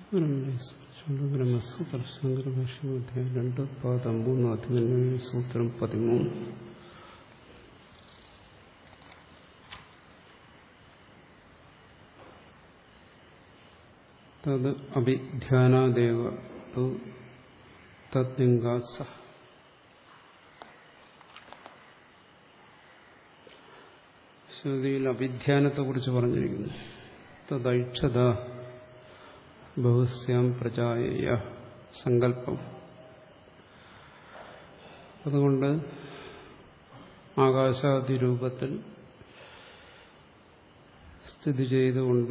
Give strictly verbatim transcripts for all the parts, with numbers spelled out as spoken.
ബ്രഹ്മസൂത്ര ശങ്കരഭാഷ്യമധ്യായം രണ്ട് പാദം മൂന്ന് അധികന്യ സൂത്രം പതിമൂന്ന്. തത് അഭിധ്യാനാദേവ തദ്ലിംഗാത് സഹ. ശ്രുതിയിൽ അഭിധ്യാനത്തെ കുറിച്ച് പറഞ്ഞിരിക്കുന്നു. തദൈക്ഷത ബഹുസ്യാം പ്രജായ സങ്കല്പം. അതുകൊണ്ട് ആകാശാദിരൂപത്തിൽ സ്ഥിതി ചെയ്തുകൊണ്ട്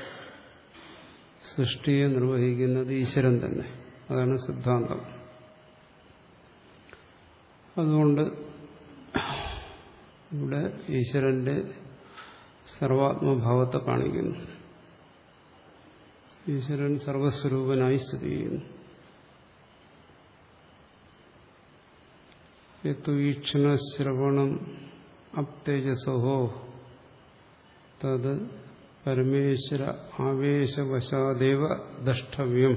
സൃഷ്ടിയെ നിർവഹിക്കുന്നത് ഈശ്വരൻ തന്നെ. അതാണ് സിദ്ധാന്തം. അതുകൊണ്ട് ഇവിടെ ഈശ്വരന്റെ സർവാത്മഭാവത്തെ കാണിക്കുന്നു. ഈശ്വരൻ സർവസ്വരൂപനായി സ്ഥിതി ചെയ്യുന്നു. യത്വീക്ഷണ ശ്രവണം അപ്തേജസോഹോ തത് പരമേശ്വര ആവേശവശാദേവ ദ്രഷ്ടവ്യം.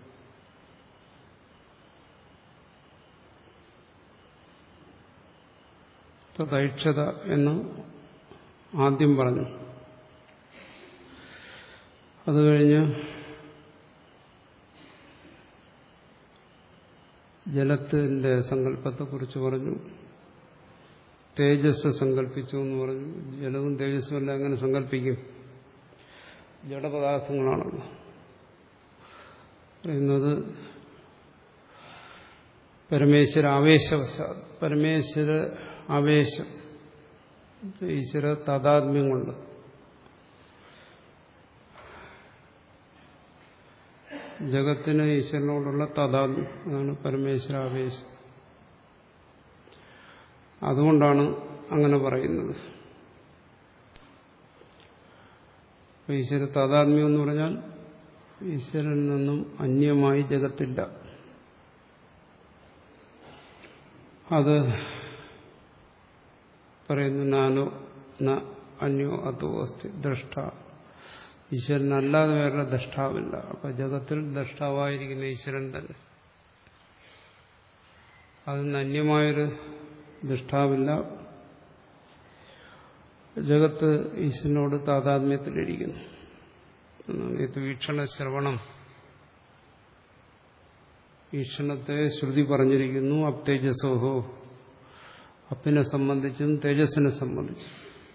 തദൈക്ഷത എന്ന് ആദ്യം പറഞ്ഞു. അത് കഴിഞ്ഞ് ജലത്തിന്റെ സങ്കല്പത്തെക്കുറിച്ച് പറഞ്ഞു. തേജസ് സങ്കല്പിച്ചു എന്ന് പറഞ്ഞു. ജലവും തേജസ്സും എല്ലാം എങ്ങനെ സങ്കല്പിക്കും? ജഡപദാർത്ഥങ്ങളാണല്ലോ. പറയുന്നത് പരമേശ്വര ആവേശവശ, പരമേശ്വര ആവേശം, ഈശ്വര താദാത്മ്യം കൊണ്ട് ജഗത്തിന് ഈശ്വരനോടുള്ള താദാത്മ്യം, അതാണ് പരമേശ്വരാവേശം. അതുകൊണ്ടാണ് അങ്ങനെ പറയുന്നത്. ഈശ്വര താദാത്മ്യം എന്ന് പറഞ്ഞാൽ ഈശ്വരനിൽ നിന്നും അന്യമായി ജഗത്തില്ല. അത് പറയുന്നു. നാനോ ന അന്യോ അതോ അസ്തി ദ്രഷ്ട. ഈശ്വരനല്ലാതെ വേറെ ദ്രഷ്ടാവില്ല. അപ്പൊ ജഗത്തിൽ ദ്രഷ്ടാവായിരിക്കുന്ന ഈശ്വരൻ തന്നെ. അതിന് അന്യമായൊരു ദ്രഷ്ടാവില്ല. ജഗത്ത് ഈശ്വരനോട് താതാത്മ്യത്തിലിരിക്കുന്നു. വീക്ഷണ ശ്രവണം, വീക്ഷണത്തെ ശ്രുതി പറഞ്ഞിരിക്കുന്നു. അപ്തേജസോഹോ, അപ്പിനെ സംബന്ധിച്ചും തേജസ്സിനെ സംബന്ധിച്ചും.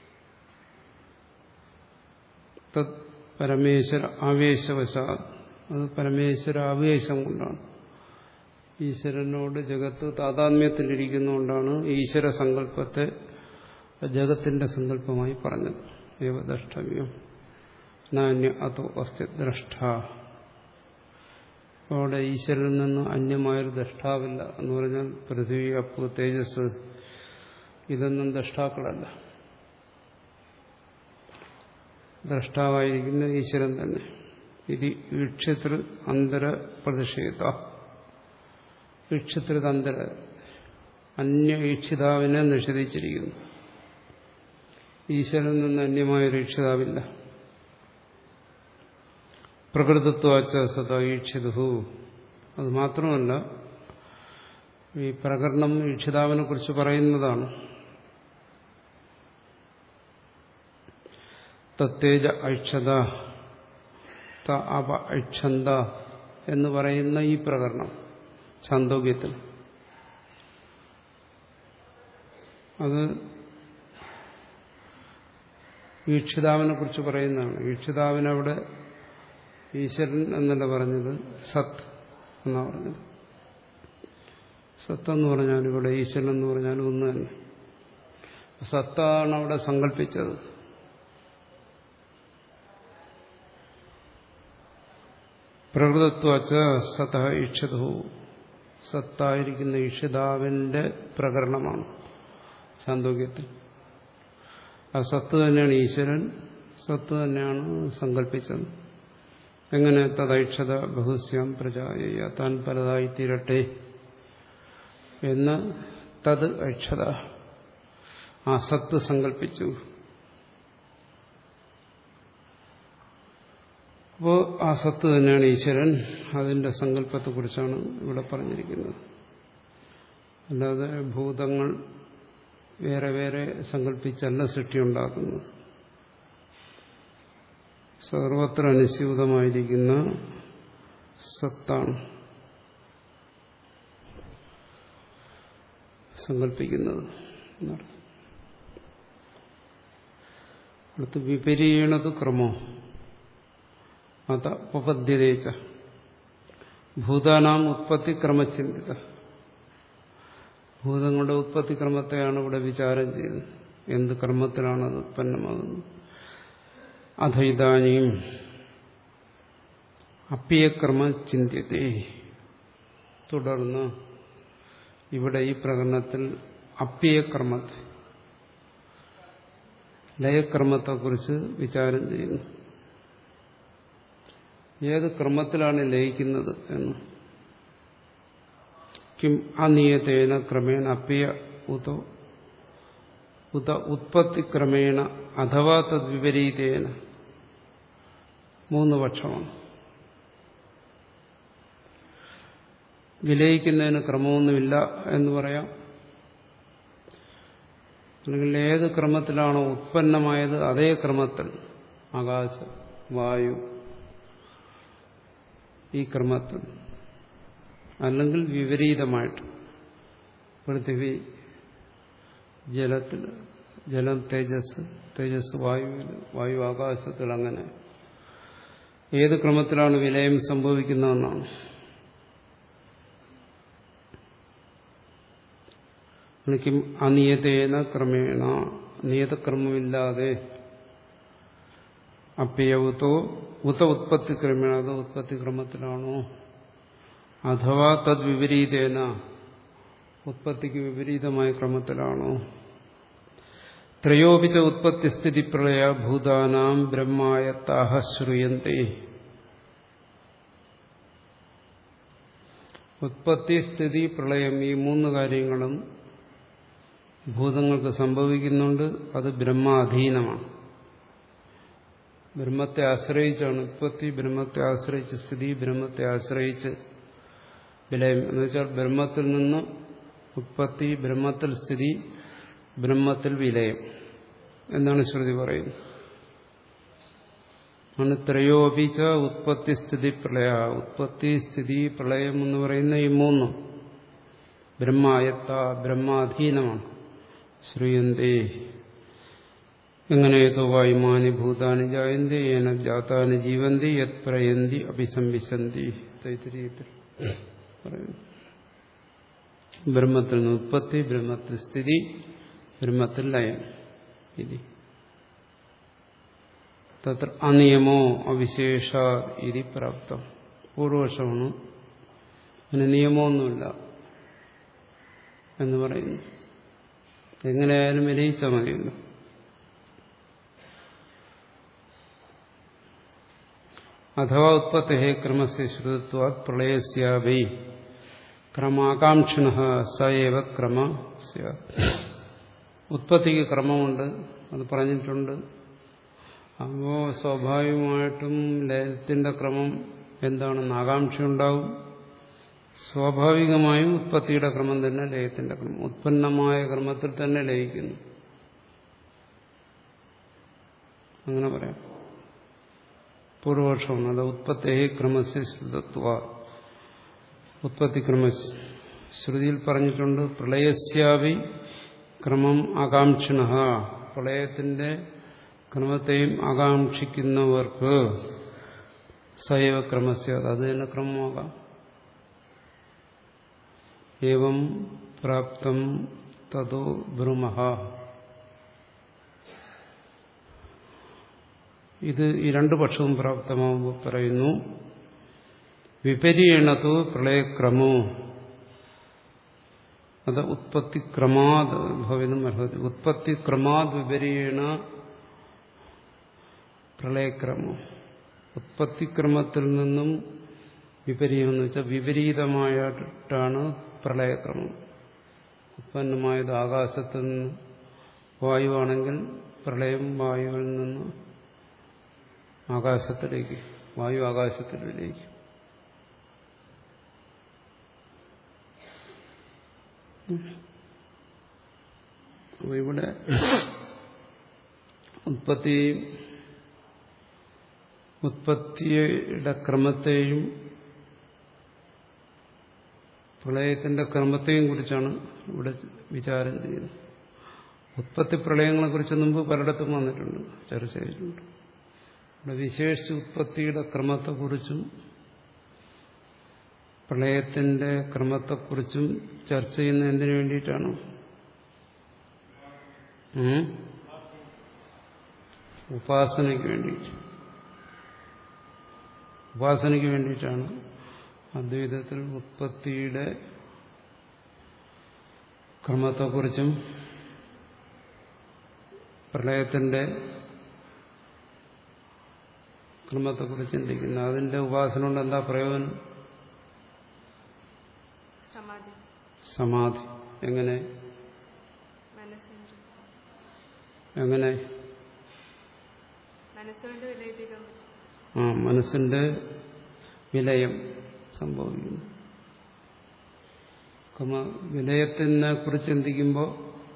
തത് പരമേശ്വര ആവേശവശാ, അത് പരമേശ്വര ആവേശം കൊണ്ടാണ്. ഈശ്വരനോട് ജഗത്ത് താതാത്മ്യത്തിലിരിക്കുന്നതുകൊണ്ടാണ് ഈശ്വര സങ്കല്പത്തെ ജഗത്തിന്റെ സങ്കല്പമായി പറഞ്ഞത്. ഏവ ദ്രഷ്ടവ്യം നാന്യ അതോ അസ്തി ദ്രഷ്ട. അവിടെ ഈശ്വരനിൽ നിന്ന് അന്യമായൊരു ദ്രഷ്ടാവില്ല എന്ന് പറഞ്ഞാൽ പൃഥ്വി, അപ്പ്, തേജസ് ഇതൊന്നും ദ്രഷ്ടാക്കളല്ല. ദ്രഷ്ടാവായിരിക്കുന്ന ഈശ്വരൻ തന്നെ. ഇത് ഈക്ഷതൃ അന്തര പ്രതിഷേധ. ഈക്ഷതൃതന്തര, അന്യ ഈക്ഷിതാവിനെ നിഷേധിച്ചിരിക്കുന്നു. ഈശ്വരനിൽ നിന്ന് അന്യമായൊരു ഈക്ഷിതാവില്ല. പ്രകൃതത്വാച്ച സദാ ഈക്ഷിതു. അത് മാത്രമല്ല, ഈ പ്രകരണം ഈക്ഷിതാവിനെ കുറിച്ച് പറയുന്നതാണ്. തത്തേജ ഐക്ഷത ത അപ ഐക്ഷന്ത എന്ന് പറയുന്ന ഈ പ്രകരണം ഛാന്ദോഗ്യത്തിൽ, അത് ഈക്ഷിതാവിനെ കുറിച്ച് പറയുന്നതാണ്. ഈക്ഷിതാവിനവിടെ ഈശ്വരൻ എന്നല്ല പറഞ്ഞത്, സത്ത് എന്നാ പറഞ്ഞത്. സത്ത് എന്ന് പറഞ്ഞാൽ ഇവിടെ ഈശ്വരൻ എന്ന് പറഞ്ഞാലും ഒന്ന് തന്നെ. സത്താണ് അവിടെ സങ്കല്പിച്ചത്. പ്രകൃതത്വച്ച സത ഈക്ഷതു. സത്തായിരിക്കുന്ന ഈക്ഷിതാവിന്റെ പ്രകരണമാണ് ഛാന്ദോഗ്യത്തിൽ. ആ സത്ത് തന്നെയാണ് ഈശ്വരൻ, സത്ത് തന്നെയാണ് സങ്കല്പിച്ചത്. എങ്ങനെ? തദൈക്ഷത ബഹുസ്യാം പ്രജായ, താൻ പലതായി തീരട്ടെ എന്ന് തത് ഐക്ഷത, ആ സത്ത് സങ്കല്പിച്ചു. അപ്പോൾ ആ സത്ത് തന്നെയാണ് ഈശ്വരൻ. അതിന്റെ സങ്കല്പത്തെക്കുറിച്ചാണ് ഇവിടെ പറഞ്ഞിരിക്കുന്നത്. അല്ലാതെ ഭൂതങ്ങൾ വേറെ വേറെ സങ്കല്പിച്ചല്ല സൃഷ്ടി ഉണ്ടാക്കുന്നത്. സർവത്ര അനുസ്യൂതമായിരിക്കുന്ന സത്താണ് സങ്കല്പിക്കുന്നത് എന്നർത്ഥം. അടുത്ത് വിപരീണത് ക്രമോ അത ഉപപദ്ധ്യതേച്ച ഭൂതാനാം ഉത്പത്തി ക്രമചിന്തിത. ഭൂതങ്ങളുടെ ഉത്പത്തി ക്രമത്തെയാണ് ഇവിടെ വിചാരം ചെയ്യുന്നത്. എന്ത് ക്രമത്തിലാണ് അത് ഉത്പന്നമാകുന്നത്? അഥ ഇദാനീം അപ്യക്രമ ചിന്ത്യത്തെ. തുടർന്ന് ഇവിടെ ഈ പ്രകരണത്തിൽ അപ്യക്രമത്തെ, ലയക്രമത്തെക്കുറിച്ച് വിചാരം ചെയ്യുന്നു. ഏത് ക്രമത്തിലാണ് ലയിക്കുന്നത് എന്ന്. കിം അനിയതേന ക്രമേണ അപ്യ ഉത ഉത ഉത്പത്തി ക്രമേണ അഥവാ തദ്വിപരീതേന. മൂന്ന് പക്ഷമാണ്. വിലയിക്കുന്നതിന് ക്രമമൊന്നുമില്ല എന്ന് പറയാം. അല്ലെങ്കിൽ ഏത് ക്രമത്തിലാണോ ഉത്പന്നമായത് അതേ ക്രമത്തിൽ, ആകാശം, വായു, ഈ ക്രമത്തിൽ, അല്ലെങ്കിൽ വിപരീതമായിട്ട് പൃഥ്വി, ജലത്തിൽ, ജലം തേജസ്, തേജസ് വായുവിൽ, വായു ആകാശത്തിൽ, അങ്ങനെ ഏത് ക്രമത്തിലാണ് വിലയം സംഭവിക്കുന്നതെന്നാണ്. എനിക്കും അനിയതേന ക്രമേണ, നിയതക്രമമില്ലാതെ, അപ്യവുതോ ഉത ഉത്പത്തി ക്രമേണ, അത് ഉത്പത്തി ക്രമത്തിലാണോ, അഥവാ തദ് വിപരീതേന, ഉത്പത്തിക്ക് വിപരീതമായ ക്രമത്തിലാണോ. ത്രയോപിച്ച ഉത്പത്തി സ്ഥിതി പ്രളയ ഭൂതാനാം ബ്രഹ്മായത്താഹ ശ്രൂയന്തേ. ഉത്പത്തി, സ്ഥിതി, പ്രളയം, ഈ മൂന്ന് കാര്യങ്ങളും ഭൂതങ്ങൾക്ക് സംഭവിക്കുന്നുണ്ട്. അത് ബ്രഹ്മാധീനമാണ്. ബ്രഹ്മത്തെ ആശ്രയിച്ചാണ് ഉത്പത്തി, ബ്രഹ്മത്തെ ആശ്രയിച്ച് സ്ഥിതി, ബ്രഹ്മത്തെ ആശ്രയിച്ച് വിലയം. എന്ന് വെച്ചാൽ ബ്രഹ്മത്തിൽ നിന്ന് ഉത്പത്തി, ബ്രഹ്മത്തിൽ സ്ഥിതി, ബ്രഹ്മത്തിൽ വിലയം എന്നാണ് ശ്രുതി പറയുന്നത്. ആണ് ത്രയോപിച്ച ഉത്പത്തി സ്ഥിതി പ്രളയ. ഉത്പത്തി, സ്ഥിതി, പ്രളയം എന്ന് പറയുന്ന ഈ മൂന്നും ബ്രഹ്മായത്ത, ബ്രഹ്മാധീനമാണ്. ശ്രൂയന്തേ, എങ്ങനെയോ വായുമാനി ഭൂതാനി ജായന്തി ഏന ജാതാനി ജീവന്തി യത് പ്രയന്തി അഭിസംവിശന്തി. തൈത്തിരീയത്തിൽ പറയുന്നു. ബ്രഹ്മത്തിൽ നിന്ന് ഉത്പത്തി, ബ്രഹ്മത്തിൽ സ്ഥിതി, ബ്രഹ്മത്തിൽ ലയം. ഇത് തത്ര അനിയമോ അവിശേഷ ഇതി പ്രാപ്തം. പൂർവപക്ഷമാണ് അതിന് നിയമമൊന്നുമില്ല എന്ന് പറയുന്നു. എങ്ങനെയായാലും വിലയിച്ചാൽ മതിയല്ലോ. അഥവാ ഉത്പത്തേ ക്രമസ്യ ശ്രുതത്വാത് പ്രളയസ്യാവൈ ക്രമാകാംക്ഷിണഃ സയേവ ക്രമ സ്യാത്. ഉത്പത്തിക്ക് ക്രമമുണ്ട്, അത് പറഞ്ഞിട്ടുണ്ട്. അപ്പോൾ സ്വാഭാവികമായിട്ടും ലയത്തിന്റെ ക്രമം എന്താണെന്ന് ആകാംക്ഷ ഉണ്ടാവും. സ്വാഭാവികമായും ഉത്പത്തിയുടെ ക്രമം തന്നെ ലയത്തിന്റെ ക്രമം. ഉത്പന്നമായ ക്രമത്തിൽ തന്നെ ലയിക്കുന്നു, അങ്ങനെ പറയാം. പൂർവപക്ഷമാണ്. അത് ഉത്പത്തേ ക്രമസ്യ ശ്രുതത്വ. ഉത്പത്തി ക്രമ ശ്രുതിയിൽ പറഞ്ഞിട്ടുണ്ട്. പ്രളയസ്യാവി ക്രമം ആകാംക്ഷിണഃ. പ്രളയത്തിന്റെ ക്രമത്തെയും ആകാംക്ഷിക്കുന്നവർക്ക് സൈവ ക്രമസ്യ, അത് തന്നെ ക്രമമാകാം. ഏവം പ്രാപ്തം തതോ ബ്രഹ്മഃ. ഇത് ഈ രണ്ടു പക്ഷവും പ്രാപ്തമാകുമ്പോൾ പറയുന്നു വിപരീണതു പ്രളയക്രമോ അത് ഉത്പത്തിക്രമാത് ഭവിതും അർഹതി. ഉത്പത്തിക്രമാത് വിപരീണ പ്രളയക്രമോ. ഉത്പത്തിക്രമത്തിൽ നിന്നും വിപരീതം എന്ന് വെച്ചാൽ വിപരീതമായിട്ടാണ് പ്രളയക്രമം. ഉത്പന്നമായത് ആകാശത്തിൽ നിന്ന് വായുവാണെങ്കിൽ പ്രളയം വായുവിൽ നിന്ന് ആകാശത്തിലേക്ക്, വായു ആകാശത്തിൽ വിലയിക്കും. അപ്പൊ ഇവിടെ ഉത്പത്തി ഉത്പത്തിയുടെ ക്രമത്തെയും പ്രളയത്തിന്റെ ക്രമത്തെയും കുറിച്ചാണ് ഇവിടെ വിചാരം ചെയ്യുന്നത്. ഉത്പത്തി പ്രളയങ്ങളെക്കുറിച്ച് മുമ്പ് പലയിടത്തും വന്നിട്ടുണ്ട്, ചർച്ച ചെയ്തിട്ടുണ്ട്. ഇവിടെ വിശേഷിച്ച് ഉത്പത്തിയുടെ ക്രമത്തെക്കുറിച്ചും പ്രളയത്തിന്റെ ക്രമത്തെക്കുറിച്ചും ചർച്ച ചെയ്യുന്ന എന്തിനു വേണ്ടിയിട്ടാണ്? ഉപാസനയ്ക്ക് വേണ്ടിയിട്ട്. ഉപാസനയ്ക്ക് വേണ്ടിയിട്ടാണ് അദ്വൈതത്തിൽ ഉത്പത്തിയുടെ ക്രമത്തെക്കുറിച്ചും പ്രളയത്തിന്റെ ക്രമത്തെക്കുറിച്ച് ചിന്തിക്കുന്നത്. അതിന്റെ ഉപാസന കൊണ്ട് എന്താ പ്രയോജനം? സമാധി. എങ്ങനെ എങ്ങനെ ആ മനസ്സിന്റെ വിലയം സംഭവിക്കുന്നു. വിലയത്തിനെ കുറിച്ച് ചിന്തിക്കുമ്പോൾ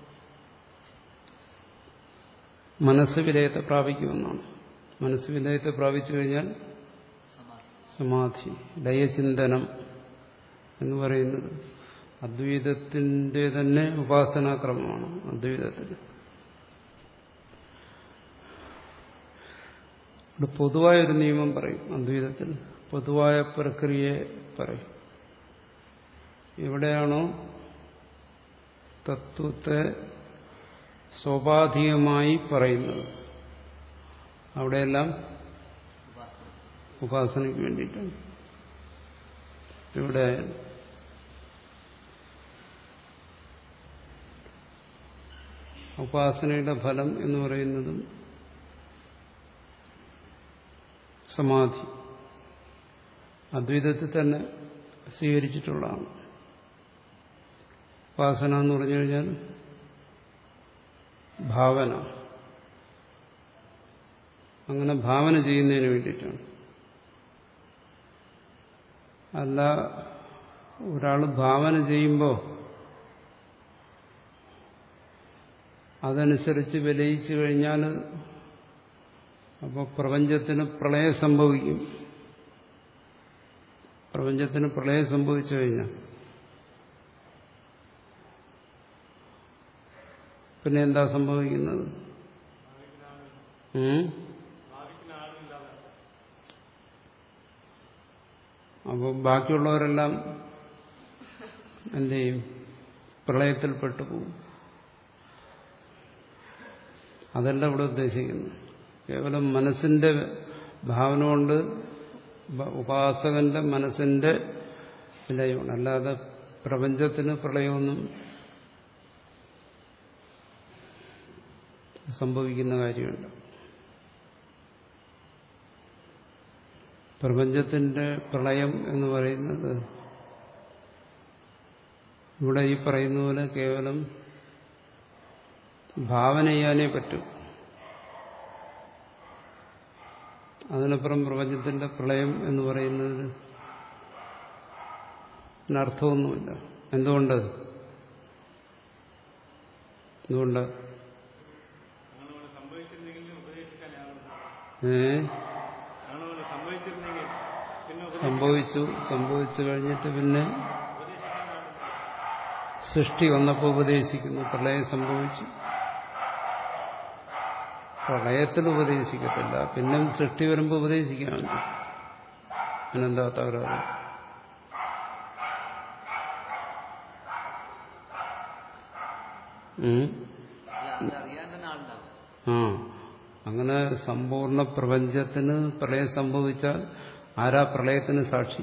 മനസ്സ് വിലയത്തെ പ്രാപിക്കുമെന്നാണ്. മനസ്സ് വിലയത്തെ പ്രാപിച്ചു കഴിഞ്ഞാൽ സമാധി, ലയചിന്തനം എന്ന് പറയുന്നത് അദ്വൈതത്തിന്റെ തന്നെ ഉപാസനാക്രമമാണ്. അദ്വൈതത്തിന് ഇവിടെ പൊതുവായൊരു നിയമം പറയും. അദ്വൈതത്തിൽ പൊതുവായ പ്രക്രിയയെ പറയും. എവിടെയാണോ തത്വത്തെ സ്വാഭാവികമായി പറയുന്നത് അവിടെയെല്ലാം ഉപാസനയ്ക്ക് വേണ്ടിയിട്ടാണ്. ഇവിടെ ഉപാസനയുടെ ഫലം എന്ന് പറയുന്നതും സമാധി അദ്വൈതത്തിൽ തന്നെ സ്വീകരിച്ചിട്ടുള്ളതാണ്. ഉപാസന എന്ന് പറഞ്ഞു കഴിഞ്ഞാൽ ഭാവന. അങ്ങനെ ഭാവന ചെയ്യുന്നതിന് വേണ്ടിയിട്ടാണ്. അല്ല, ഒരാൾ ഭാവന ചെയ്യുമ്പോൾ അതനുസരിച്ച് വിലയിച്ചു കഴിഞ്ഞാൽ അപ്പോൾ പ്രപഞ്ചത്തിന് പ്രളയം സംഭവിക്കും. പ്രപഞ്ചത്തിന് പ്രളയം സംഭവിച്ചു കഴിഞ്ഞാൽ പിന്നെ എന്താ സംഭവിക്കുന്നത്? അപ്പോൾ ബാക്കിയുള്ളവരെല്ലാം എന്ത് ചെയ്യും? പ്രളയത്തിൽപ്പെട്ടു പോകും. അതല്ല ഇവിടെ ഉദ്ദേശിക്കുന്നത്. കേവലം മനസ്സിന്റെ ഭാവന കൊണ്ട് ഉപാസകന്റെ മനസ്സിന്റെ വിലയമാണ്. അല്ലാതെ പ്രപഞ്ചത്തിന് പ്രളയമൊന്നും സംഭവിക്കുന്ന കാര്യമുണ്ട്. പ്രപഞ്ചത്തിന്റെ പ്രളയം എന്ന് പറയുന്നത് ഇവിടെ ഈ പറയുന്ന പോലെ കേവലം ഭാവന ചെയ്യാനേ പറ്റൂ. അതിനപ്പുറം പ്രപഞ്ചത്തിന്റെ പ്രളയം എന്ന് പറയുന്നത് അർത്ഥമൊന്നുമില്ല. എന്തുകൊണ്ട്? എന്തുകൊണ്ട്? ഏ സംഭവിച്ചു സംഭവിച്ചു കഴിഞ്ഞിട്ട് പിന്നെ സൃഷ്ടി വന്നപ്പോൾ ഉപദേശിക്കുന്നു. പ്രളയം സംഭവിച്ചു, പ്രളയത്തിൽ ഉപദേശിക്കത്തില്ല. പിന്നെ സൃഷ്ടി വരുമ്പോൾ ഉപദേശിക്കാമല്ലോ. അതിനെന്താ തകരാറ്? ആ അങ്ങനെ സമ്പൂർണ്ണ പ്രപഞ്ചത്തിന് പ്രളയം സംഭവിച്ചാൽ ആരാ പ്രളയത്തിന് സാക്ഷി?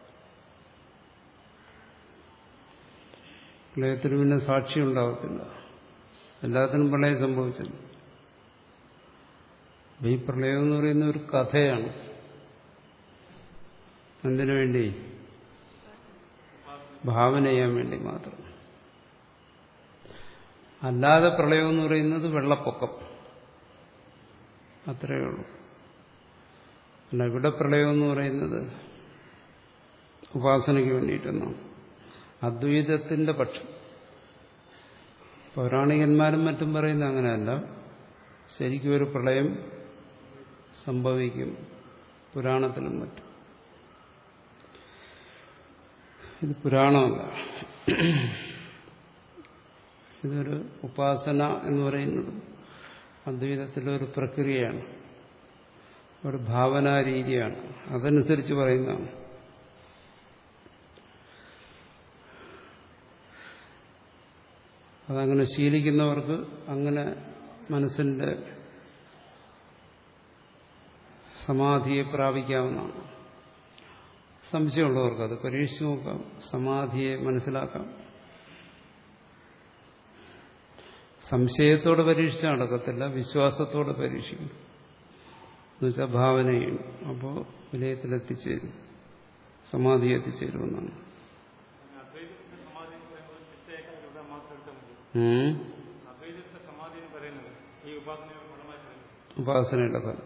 പ്രളയത്തിന് പിന്നെ സാക്ഷി ഉണ്ടാകത്തില്ല. എല്ലാത്തിനും പ്രളയം സംഭവിച്ചത്. ഈ പ്രളയം എന്ന് പറയുന്ന ഒരു കഥയാണ്. എന്തിനു വേണ്ടി? ഭാവന ചെയ്യാൻ വേണ്ടി മാത്രം. അല്ലാതെ പ്രളയം എന്ന് പറയുന്നത് വെള്ളപ്പൊക്കം, അത്രയേ ഉള്ളൂ. അല്ല, ഇവിടെ പ്രളയം എന്ന് പറയുന്നത് ഉപാസനയ്ക്ക് വേണ്ടിയിട്ടെന്നാണ് അദ്വൈതത്തിന്റെ പക്ഷം. പൗരാണികന്മാരും മറ്റും പറയുന്നത് അങ്ങനെയല്ല. ശരിക്കും ഒരു പ്രളയം സംഭവിക്കും പുരാണത്തിലും മറ്റും. ഇത് പുരാണമല്ല, ഇതൊരു ഉപാസന എന്ന് പറയുന്നത് അദ്വൈതത്തിലെ ഒരു പ്രക്രിയയാണ്, ഒരു ഭാവനാ രീതിയാണ്. അതനുസരിച്ച് പറയുന്നതാണ്. അതങ്ങനെ ശീലിക്കുന്നവർക്ക് അങ്ങനെ മനസ്സിന്റെ സമാധിയെ പ്രാപിക്കാവുന്നതാണ്. സംശയമുള്ളവർക്ക് അത് പരീക്ഷിച്ചു നോക്കാം, സമാധിയെ മനസ്സിലാക്കാം. സംശയത്തോടെ പരീക്ഷിച്ചാൽ നടക്കത്തില്ല, വിശ്വാസത്തോടെ പരീക്ഷിക്കും. എന്നുവെച്ചാൽ ഭാവനയും. അപ്പോൾ വിലയത്തിലെത്തിച്ചേരും, സമാധി എത്തിച്ചേരുമെന്നാണ്. ഉപാസനയുടെ ഫലം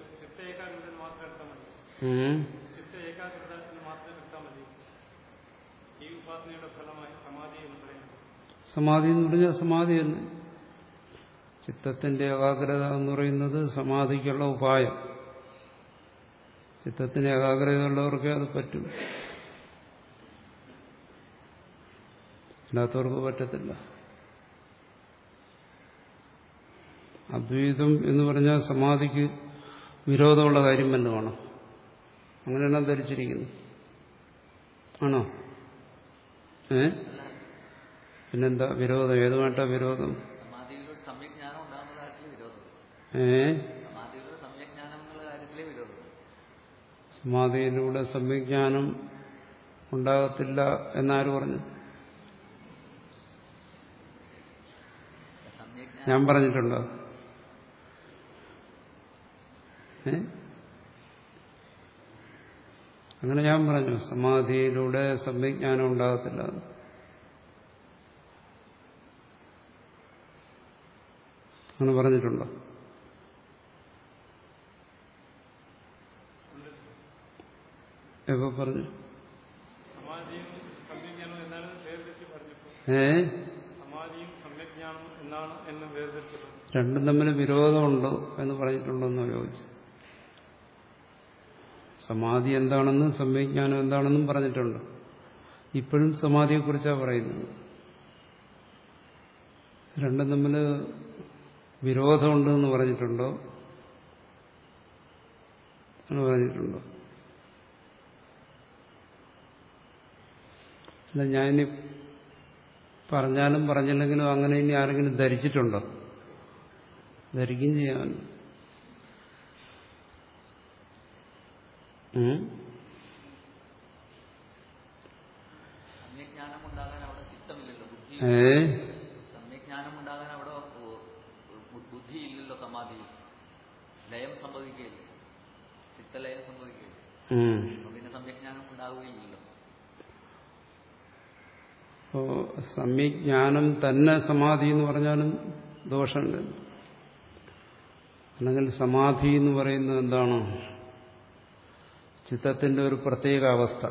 സമാധി എന്ന് പറഞ്ഞാൽ സമാധി തന്നെ. ചിത്തത്തിന്റെ ഏകാഗ്രത എന്ന് പറയുന്നത് സമാധിക്കുള്ള ഉപായം. ചിത്തത്തിന് ഏകാഗ്രതയുള്ളവർക്ക് അത് പറ്റും, അല്ലാത്തവർക്ക് പറ്റത്തില്ല. അദ്വൈതം എന്ന് പറഞ്ഞാൽ സമാധിക്ക് വിരോധമുള്ള കാര്യം വല്ലതുമാണോ? അങ്ങനെയാണ് ധരിച്ചിരിക്കുന്നു. ആണോ? ഏ പിന്നെന്താ വിരോധം? ഏതുമായിട്ടാ വിരോധം? ഏ സമാധിയിലൂടെ സമ്യജ്ഞാനം ഉണ്ടാകത്തില്ല എന്നാര് പറഞ്ഞു? ഞാൻ പറഞ്ഞിട്ടുണ്ടോ? ഏ അങ്ങനെ ഞാൻ പറഞ്ഞു, സമാധിയിലൂടെ സമ്യജ്ഞാനം ഉണ്ടാകത്തില്ല. അങ്ങനെ പറഞ്ഞിട്ടുണ്ടോ? എപ്പോ പറഞ്ഞു? ഏ രണ്ടും തമ്മിൽ വിരോധമുണ്ടോ എന്ന് പറഞ്ഞിട്ടുണ്ടോ എന്ന് ചോദിച്ചു. സമാധി എന്താണെന്നും സമ്യജ്ഞാനം എന്താണെന്നും പറഞ്ഞിട്ടുണ്ട്. ഇപ്പോഴും സമാധിയെക്കുറിച്ചാണ് പറയുന്നത്. രണ്ടും തമ്മിൽ വിരോധമുണ്ടെന്ന് പറഞ്ഞിട്ടുണ്ടോ എന്ന് പറഞ്ഞിട്ടുണ്ടോ? അല്ല, ഞാനിനി പറഞ്ഞാലും പറഞ്ഞില്ലെങ്കിലും അങ്ങനെ ഇനി ആരെങ്കിലും ധരിച്ചിട്ടുണ്ടോ? ധരിക്കുകയും ചെയ്യാൻ. ഏ സമ്യജ്ഞാനം ഉണ്ടാകാൻ അവിടെ ബുദ്ധിയില്ലല്ലോ. സമാധി ലയം സംഭവിക്കുകയില്ല, ചിത്തലയം സംഭവിക്കുകയില്ല. പിന്നെ സമ്യജ്ഞാനം ഉണ്ടാവുകയില്ലല്ലോ. അപ്പോ സമ്യജ്ഞാനം തന്നെ സമാധി എന്ന് പറഞ്ഞാലും ദോഷമുണ്ട്. അല്ലെങ്കിൽ സമാധി എന്ന് പറയുന്നത് എന്താണ്? ചിത്തത്തിന്റെ ഒരു പ്രത്യേക അവസ്ഥ,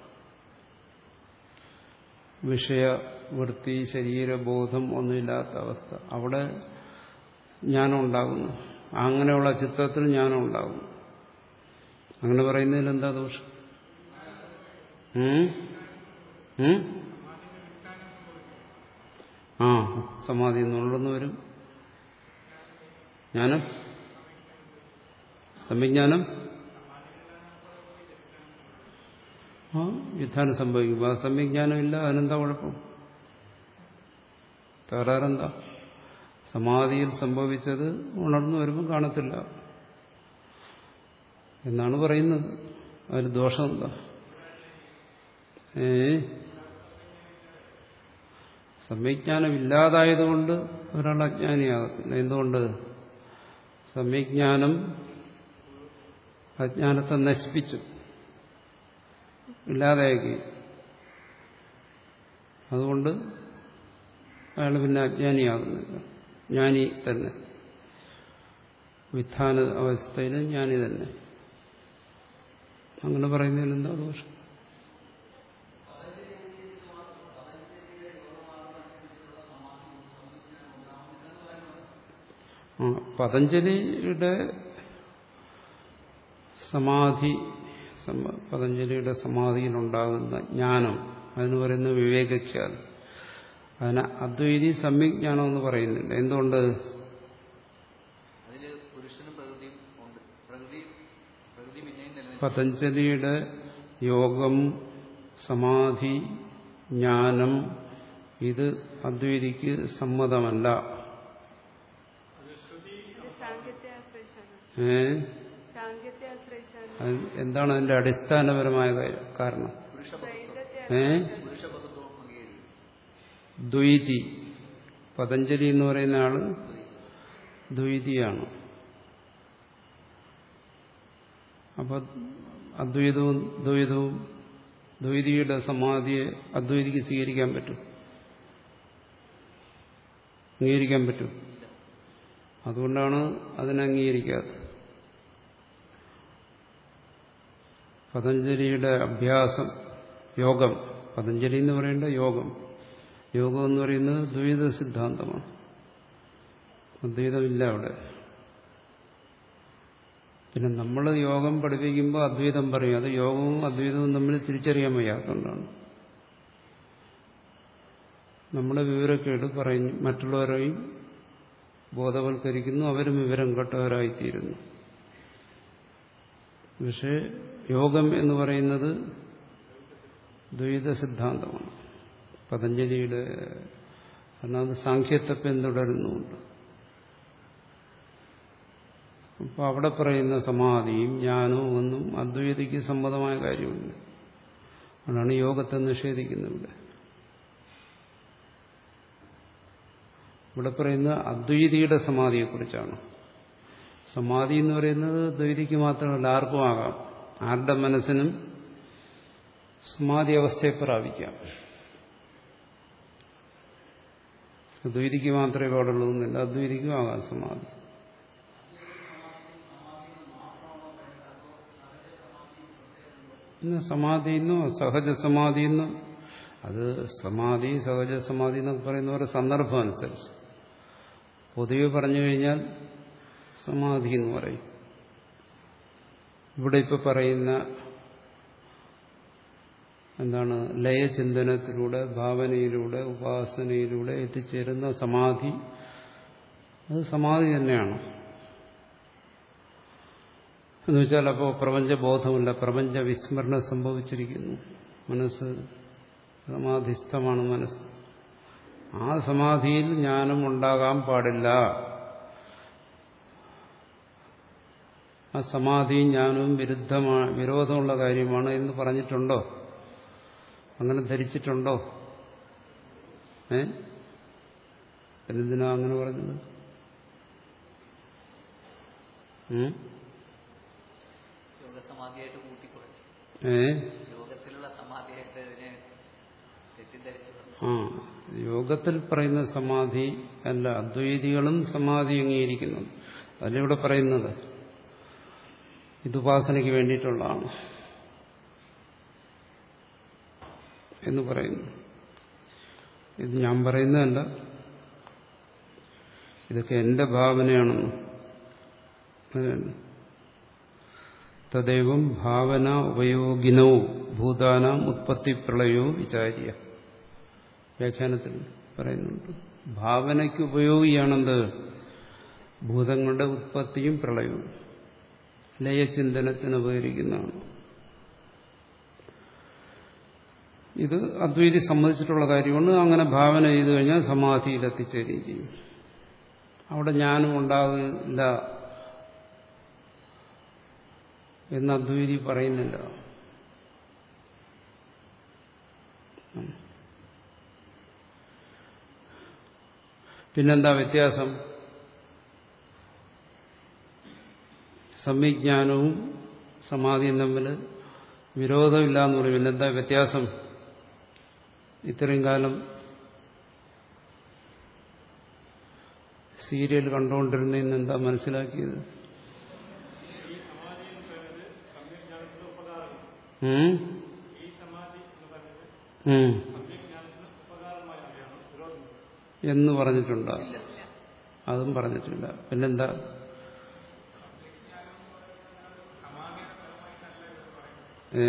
വിഷയവൃത്തി ശരീരബോധം ഒന്നുമില്ലാത്ത അവസ്ഥ. അവിടെ ജ്ഞാനം ഉണ്ടാകുന്നു. അങ്ങനെയുള്ള ചിത്തത്തിൽ ജ്ഞാനം ഉണ്ടാകുന്നു. അങ്ങനെ പറയുന്നതിൽ എന്താ ദോഷം? ആ സമാധി എന്നുള്ളതെന്ന് വരും. ജ്ഞാനം, സമ്യജ്ഞാനം ആ വിധാനം സംഭവിക്കും. ആ സമ്യജ്ഞാനം ഇല്ല, അതിനെന്താ കുഴപ്പം? തകരാറെന്താ? സമാധിയിൽ സംഭവിച്ചത് ഉണർന്നു വരുമ്പോൾ കാണത്തില്ല എന്നാണ് പറയുന്നത്. അതിൽ ദോഷമെന്താ? ഏ സമ്യജ്ഞാനം ഇല്ലാതായതുകൊണ്ട് ഒരാൾ അജ്ഞാനിയാകത്തില്ല. എന്തുകൊണ്ട്? സമ്യജ്ഞാനം അജ്ഞാനത്തെ നശിപ്പിച്ചു, ഇല്ലാതാക്കി. അതുകൊണ്ട് അയാൾ പിന്നെ അജ്ഞാനിയാകുന്നില്ല. ജ്ഞാനി തന്നെ, വിധാന അവസ്ഥയിൽ ജ്ഞാനി തന്നെ. അങ്ങനെ പറയുന്നതിന് എന്താ ദോഷം? ആ പതഞ്ജലിയുടെ സമാധി പതഞ്ജലിയുടെ സമാധിയിലുണ്ടാകുന്ന ജ്ഞാനം അതിന് പറയുന്ന വിവേകഖ്യാതി. അതിന് അദ്വൈതി സമ്യജ്ഞാനം എന്ന് പറയുന്നില്ല. എന്തുകൊണ്ട്? പതഞ്ജലിയുടെ യോഗം, സമാധി, ജ്ഞാനം ഇത് അദ്വൈതിക്ക് സമ്മതമല്ല. ഏ എന്താണ് അതിന്റെ അടിസ്ഥാനപരമായ കാരണം? ഏ ദ്വൈതി. പതഞ്ജലി എന്ന് പറയുന്ന ആള് ദ്വൈതിയാണ്. അപ്പൊ അദ്വൈതവും ദ്വൈതവും ദ്വൈതിയുടെ സമാധിയെ അദ്വൈതിക്ക് സ്വീകരിക്കാൻ പറ്റും? അംഗീകരിക്കാൻ പറ്റും. അതുകൊണ്ടാണ് അതിനെ അംഗീകരിക്കാത്തത്. പതഞ്ജലിയുടെ അഭ്യാസം, യോഗം, പതഞ്ജലി എന്ന് പറയേണ്ട യോഗം, യോഗം എന്ന് പറയുന്നത് ദ്വൈത സിദ്ധാന്തമാണ്. അദ്വൈതമില്ല അവിടെ. പിന്നെ നമ്മൾ യോഗം പഠിപ്പിക്കുമ്പോൾ അദ്വൈതം പറയും. അത് യോഗവും അദ്വൈതവും തമ്മിൽ തിരിച്ചറിയാൻ വയ്യാത്തതുകൊണ്ടാണ്. നമ്മുടെ വിവരക്കേട് പറയും, മറ്റുള്ളവരെയും ബോധവൽക്കരിക്കുന്നു, അവരും വിവരം കെട്ടവരായിത്തീരുന്നു. പക്ഷേ യോഗം എന്ന് പറയുന്നത് ദ്വൈത സിദ്ധാന്തമാണ് പതഞ്ജലിയുടെ. കാരണം അത് സാഖ്യത്തെ പിന്തുടരുന്നുണ്ട്. അപ്പോൾ അവിടെ പറയുന്ന സമാധിയും ജ്ഞാനവും ഒന്നും അദ്വൈതിക്ക് സമ്മതമായ കാര്യമില്ല. അതാണ് യോഗത്തെ നിഷേധിക്കുന്നത്. ഇവിടെ ഇവിടെ പറയുന്ന അദ്വൈതിയുടെ സമാധിയെക്കുറിച്ചാണ്. സമാധി എന്ന് പറയുന്നത് ദ്വൈതിക്ക് മാത്രമല്ല, ആർക്കും ആകാം. ആരുടെ മനസ്സിനും സമാധി അവസ്ഥയെ പ്രാപിക്കാം. ദ്വൈതിക്ക് മാത്രമേ പാടുള്ളൂന്നില്ല, അദ്വൈതിക്കും ആകാം സമാധി. ഇന്ന് സമാധിന്നോ സഹജ സമാധിന്നോ, അത് സമാധി സഹജ സമാധി എന്നൊക്കെ പറയുന്ന ഒരു സന്ദർഭം അനുസരിച്ച്. പൊതുവെ പറഞ്ഞു കഴിഞ്ഞാൽ സമാധി എന്ന് പറയും. ഇവിടെ ഇപ്പൊ പറയുന്ന എന്താണ്, ലയചിന്തനത്തിലൂടെ, ഭാവനയിലൂടെ, ഉപാസനയിലൂടെ എത്തിച്ചേരുന്ന സമാധി, അത് സമാധി തന്നെയാണ്. എന്നുവെച്ചാൽ അപ്പോൾ പ്രപഞ്ചബോധമില്ല, പ്രപഞ്ച വിസ്മരണം സംഭവിച്ചിരിക്കുന്നു. മനസ്സ് സമാധിസ്ഥമാണ്. മനസ്സ് ആ സമാധിയിൽ ജ്ഞാനം ഉണ്ടാകാൻ പാടില്ല. ആ സമാധിയും ജ്ഞാനവും വിരുദ്ധമാണ്, വിരോധമുള്ള കാര്യമാണ് എന്ന് പറഞ്ഞിട്ടുണ്ടോ? അങ്ങനെ ധരിച്ചിട്ടുണ്ടോ? ഏ എന്തിനാ അങ്ങനെ പറഞ്ഞത്? ഏ ആ യോഗത്തിൽ പറയുന്ന സമാധി അല്ല, അദ്വൈതികളും സമാധി അംഗീകരിക്കുന്നു. അതിലിവിടെ പറയുന്നത് ഇത് ഉപാസനയ്ക്ക് വേണ്ടിയിട്ടുള്ളതാണ് എന്ന് പറയുന്നു. ഇത് ഞാൻ പറയുന്നതല്ല, ഇതൊക്കെ എന്റെ ഭാവനയാണെന്ന്. തദൈവം ഭാവന ഉപയോഗിനോ ഭൂതാനാം ഉത്പത്തി പ്രളയോ വിചാര്യ. വ്യാഖ്യാനത്തിൽ പറയുന്നുണ്ട്, ഭാവനയ്ക്ക് ഉപയോഗിയാണെന്ത്? ഭൂതങ്ങളുടെ ഉത്പത്തിയും പ്രളയവും. ലയചിന്തനത്തിന് ഉപകരിക്കുന്നതാണ്. ഇത് അദ്വൈതി സമ്മതിച്ചിട്ടുള്ള കാര്യമാണ്. അങ്ങനെ ഭാവന ചെയ്തു കഴിഞ്ഞാൽ സമാധിയിൽ എത്തിച്ചേരുകയും ചെയ്യും. അവിടെ ജ്ഞാനം ഉണ്ടാകില്ല എന്ന് അദ്വൈതി പറയുന്നില്ല. പിന്നെന്താ വ്യത്യാസം? സമ്യജ്ഞാനവും സമാധിയും തമ്മിൽ വിരോധമില്ല എന്ന് പറയും. പിന്നെന്താ വ്യത്യാസം? ഇത്രയും കാലം സീരിയൽ കണ്ടുകൊണ്ടിരുന്നതിന് എന്താ മനസ്സിലാക്കിയത്? ഉം? ഉം. എന്ന് പറഞ്ഞിട്ടുണ്ടോ? അതും പറഞ്ഞിട്ടില്ല. പിന്നെന്താ? ഏ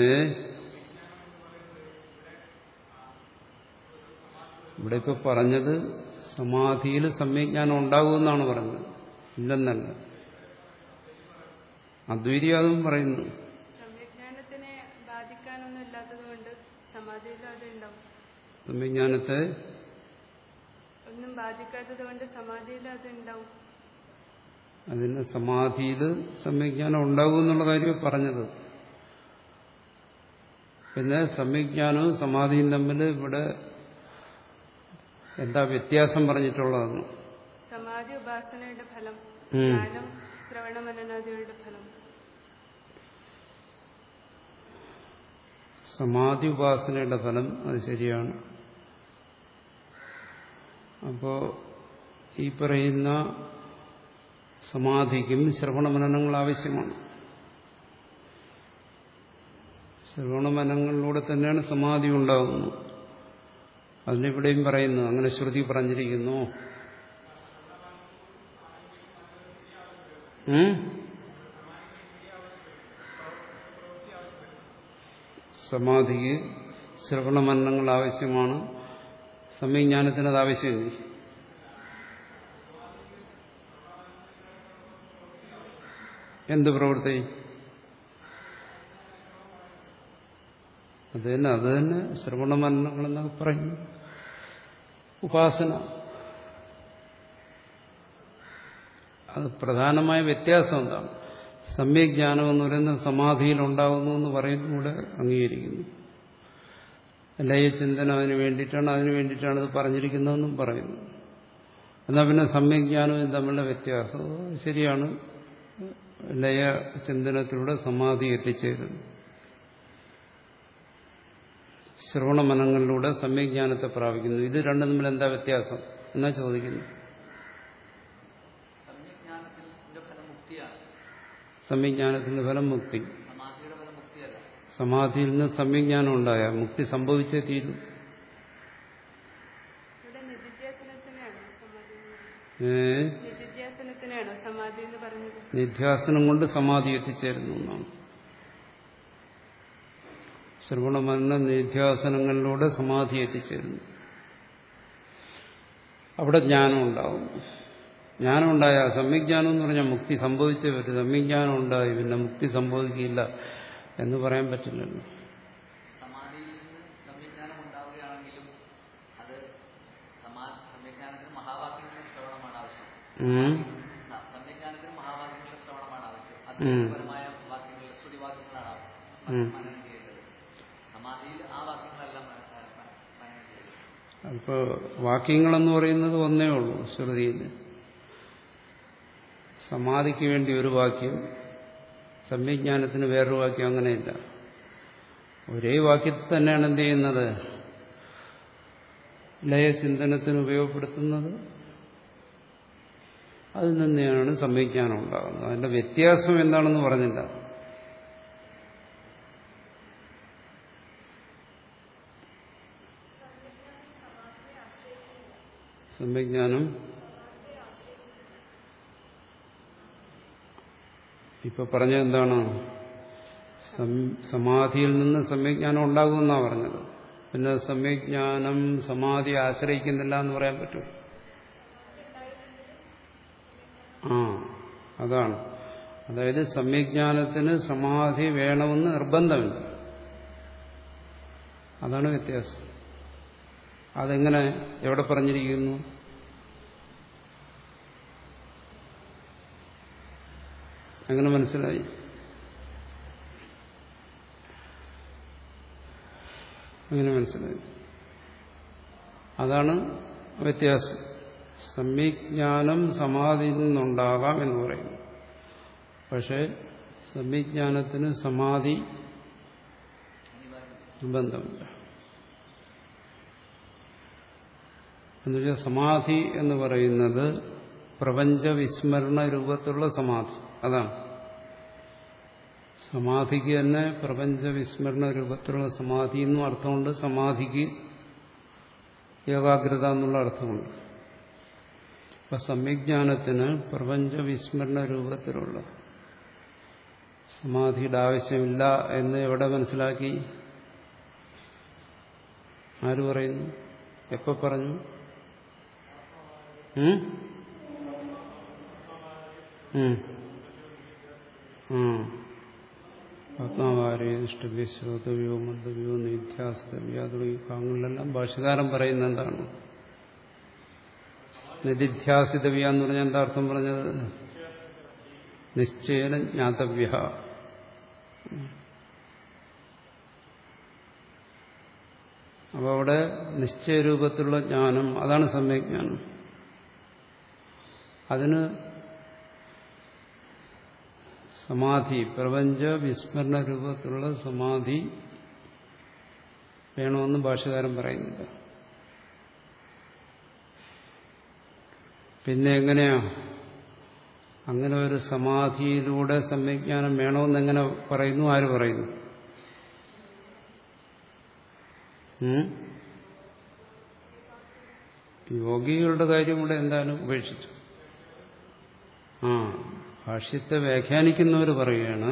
ഇവിടെ ഇപ്പൊ പറഞ്ഞത് സമാധിയിൽ സമ്യജ്ഞാനം ഉണ്ടാകുമെന്നാണ് പറഞ്ഞത്, ഇല്ലെന്നല്ല. അദ്വൈതി അതും പറയുന്നു. സമ്യജ്ഞാനത്തിനെ ബാധിക്കാനൊന്നും ഇല്ലാത്തത് കൊണ്ട് സമാധിയിലും അത് ഉണ്ടാവും. സമ്യജ്ഞാനത്തെ ഒന്നും ബാധിക്കാത്തത് കൊണ്ട് സമാധിയിലും അത് ഉണ്ടാവും. അതിന് സമാധിയിൽ സമ്യജ്ഞാനം ഉണ്ടാകും എന്നുള്ള കാര്യം പറഞ്ഞത്. പിന്നെ സമ്യജ്ഞാനവും സമാധിയും തമ്മിൽ ഇവിടെ എന്താ വ്യത്യാസം പറഞ്ഞിട്ടുള്ളതാണ്? സമാധി ഉപാസനയുടെ ഫലം, ജ്ഞാനം ശ്രവണ മനനാദികളുടെ ഫലം. സമാധി ഉപാസനയുടെ ഫലം, അത് ശരിയാണ്. അപ്പോ ഈ പറയുന്ന സമാധിക്കും ശ്രവണമനനങ്ങൾ ആവശ്യമാണ്. ശ്രവണമനങ്ങളിലൂടെ തന്നെയാണ് സമാധി ഉണ്ടാകുന്നത്. അതിനിവിടെയും പറയുന്നു, അങ്ങനെ ശ്രുതി പറഞ്ഞിരിക്കുന്നു. സമാധിക്ക് ശ്രവണമനനങ്ങൾ ആവശ്യമാണ്, സമ്യജ്ഞാനത്തിന് അത് ആവശ്യമില്ല. എന്ത് പ്രവൃത്തി? അത് തന്നെ അത് തന്നെ ശ്രവണമനനങ്ങളെന്നൊക്കെ പറയുന്നു. ഉപാസന അത് പ്രധാനമായ വ്യത്യാസം എന്താണ്? സമ്യജ്ഞാനം എന്ന് പറയുന്നത് സമാധിയിൽ ഉണ്ടാകുന്നു എന്ന് പറയുന്നൂടെ അംഗീകരിക്കുന്നു. ലയചിന്തനം അതിന് വേണ്ടിയിട്ടാണ് അതിനു വേണ്ടിയിട്ടാണ് ഇത് പറഞ്ഞിരിക്കുന്നതെന്നും പറയുന്നു. എന്നാൽ പിന്നെ സമ്യജ്ഞാനവും തമ്മിലുള്ള വ്യത്യാസം ശരിയാണ്. ലയ ചിന്തനത്തിലൂടെ സമാധി എത്തിച്ചേരുന്നു. ശ്രവണമനങ്ങളിലൂടെ സമ്യജ്ഞാനത്തെ പ്രാപിക്കുന്നു. ഇത് രണ്ടും തമ്മിൽ എന്താ വ്യത്യാസം എന്നാ ചോദിക്കുന്നു. സമ്യജ്ഞാനത്തിന്റെ ഫലം മുക്തി. സമാധിയിൽ നിന്ന് സമ്യജ്ഞാനം ഉണ്ടായ മുക്തി സംഭവിച്ചേ തീരും. നിധ്യാസനം കൊണ്ട് സമാധി എത്തിച്ചേരുന്നു എന്നാണ്. ശ്രവണമനന നിധ്യാസനങ്ങളിലൂടെ സമാധി എത്തിച്ചേരുന്നു. അവിടെ ജ്ഞാനം ഉണ്ടാവും. ജ്ഞാനം ഉണ്ടായ സമ്യജ്ഞാനം എന്ന് പറഞ്ഞാൽ മുക്തി സംഭവിച്ചേ പറ്റും. സമ്യജ്ഞാനം ഉണ്ടായി പിന്നെ മുക്തി സംഭവിക്കില്ല എന്ന് പറയാൻ പറ്റില്ലല്ലോ. സമാധിയിൽ നിന്ന് സമ്യജ്ഞാനം ഉണ്ടാവുകയാണെങ്കിലും അത് സമ്യജ്ഞാനത്തിന് മഹാവാക്യങ്ങളുടെ ശ്രവണമാണ് ആവശ്യം. സമ്യജ്ഞാനത്തിന് മഹാവാക്യങ്ങളുടെ ശ്രവണമാണ് ആവശ്യം. അദ്വൈതപരമായ വാക്യങ്ങളുടെ ശ്രുതിവാക്യങ്ങളാണ് മനനം ചെയ്യേണ്ടത്. സമാധിയിൽ ആ വാക്യങ്ങളെല്ലാം മനനം ചെയ്യേണ്ടത്. അപ്പോൾ വാക്യങ്ങളെന്ന് പറയുന്നത് ഒന്നേ ഉള്ളൂ ശ്രുതിയിൽ. സമാധിക്ക് വേണ്ടി ഒരു വാക്യം, സമ്യജ്ഞാനത്തിന് വേറൊരു വാക്യം, അങ്ങനെയില്ല. ഒരേ വാക്യത്തിൽ തന്നെയാണ് എന്ത് ചെയ്യുന്നത്? ലയചിന്തനത്തിന് ഉപയോഗപ്പെടുത്തുന്നത്. അതിൽ തന്നെയാണ് സമ്യജ്ഞാനം ഉണ്ടാകുന്നത്. അതിന്റെ വ്യത്യാസം എന്താണെന്ന് പറഞ്ഞില്ല. സമ്യജ്ഞാനം ഇപ്പൊ പറഞ്ഞത് എന്താണ്? സമാധിയിൽ നിന്ന് സമ്യജ്ഞാനം ഉണ്ടാകുമെന്നാണ് പറഞ്ഞത്. പിന്നെ സമ്യജ്ഞാനം സമാധി ആശ്രയിക്കുന്നില്ല എന്ന് പറയാൻ പറ്റും? ആ അതാണ്. അതായത് സമ്യജ്ഞാനത്തിന് സമാധി വേണമെന്ന് നിർബന്ധമില്ല. അതാണ് വ്യത്യാസം. അതെങ്ങനെ എവിടെ പറഞ്ഞിരിക്കുന്നു? എങ്ങനെ മനസ്സിലായി? എങ്ങനെ മനസ്സിലായി? അതാണ് വ്യത്യാസം. സമ്യജ്ഞാനം സമാധിയിൽ നിന്നുണ്ടാകാം എന്ന് പറയുന്നു. പക്ഷെ സമ്യജ്ഞാനത്തിന് സമാധി നിർബന്ധമില്ല. എന്നുവെച്ചാൽ സമാധി എന്ന് പറയുന്നത് പ്രപഞ്ച വിസ്മരണ രൂപത്തിലുള്ള സമാധി. അതാണ് സമാധിക്ക് തന്നെ പ്രപഞ്ച വിസ്മരണ രൂപത്തിലുള്ള സമാധി എന്നും അർത്ഥമുണ്ട്, സമാധിക്ക് ഏകാഗ്രത എന്നുള്ള അർത്ഥമുണ്ട്. അപ്പൊ സമ്യജ്ഞാനത്തിന് പ്രപഞ്ച വിസ്മരണ രൂപത്തിലുള്ള സമാധിയുടെ ആവശ്യമില്ല എന്ന് എവിടെ മനസ്സിലാക്കി? ആര് പറയുന്നു? എപ്പോ പറഞ്ഞു? ഉം? ഉം. ആ ആത്മാവാരേ ഇഷ്ടവ്യോ ശ്രോതവ്യോ മന്ദവ്യോ നിധ്യാസിതവ്യോ തുടങ്ങിയ ഭാഗങ്ങളിലെല്ലാം ഭാഷ്യകാരൻ പറയുന്നത് എന്താണ്? നിധിധ്യാസിതവ്യ എന്ന് പറഞ്ഞാൽ എന്താ അർത്ഥം പറഞ്ഞത്? നിശ്ചയേന ജ്ഞാതവ്യ. അപ്പോൾ അവിടെ നിശ്ചയരൂപത്തിലുള്ള ജ്ഞാനം, അതാണ് സമ്യജ്ഞാനം. അതിന് സമാധി, പ്രപഞ്ച വിസ്മരണ രൂപത്തിലുള്ള സമാധി വേണമെന്ന് ഭാഷ്യകാരൻ പറയുന്നില്ല. പിന്നെ എങ്ങനെയാ അങ്ങനെ ഒരു സമാധിയിലൂടെ സമ്യജ്ഞാനം വേണമെന്ന് എങ്ങനെ പറയുന്നു? ആര് പറയുന്നു? യോഗികളുടെ കാര്യം കൂടെ എന്തായാലും ഉപേക്ഷിച്ചു. ആ ഭാഷ്യത്തെ വ്യാഖ്യാനിക്കുന്നവർ പറയുകയാണ്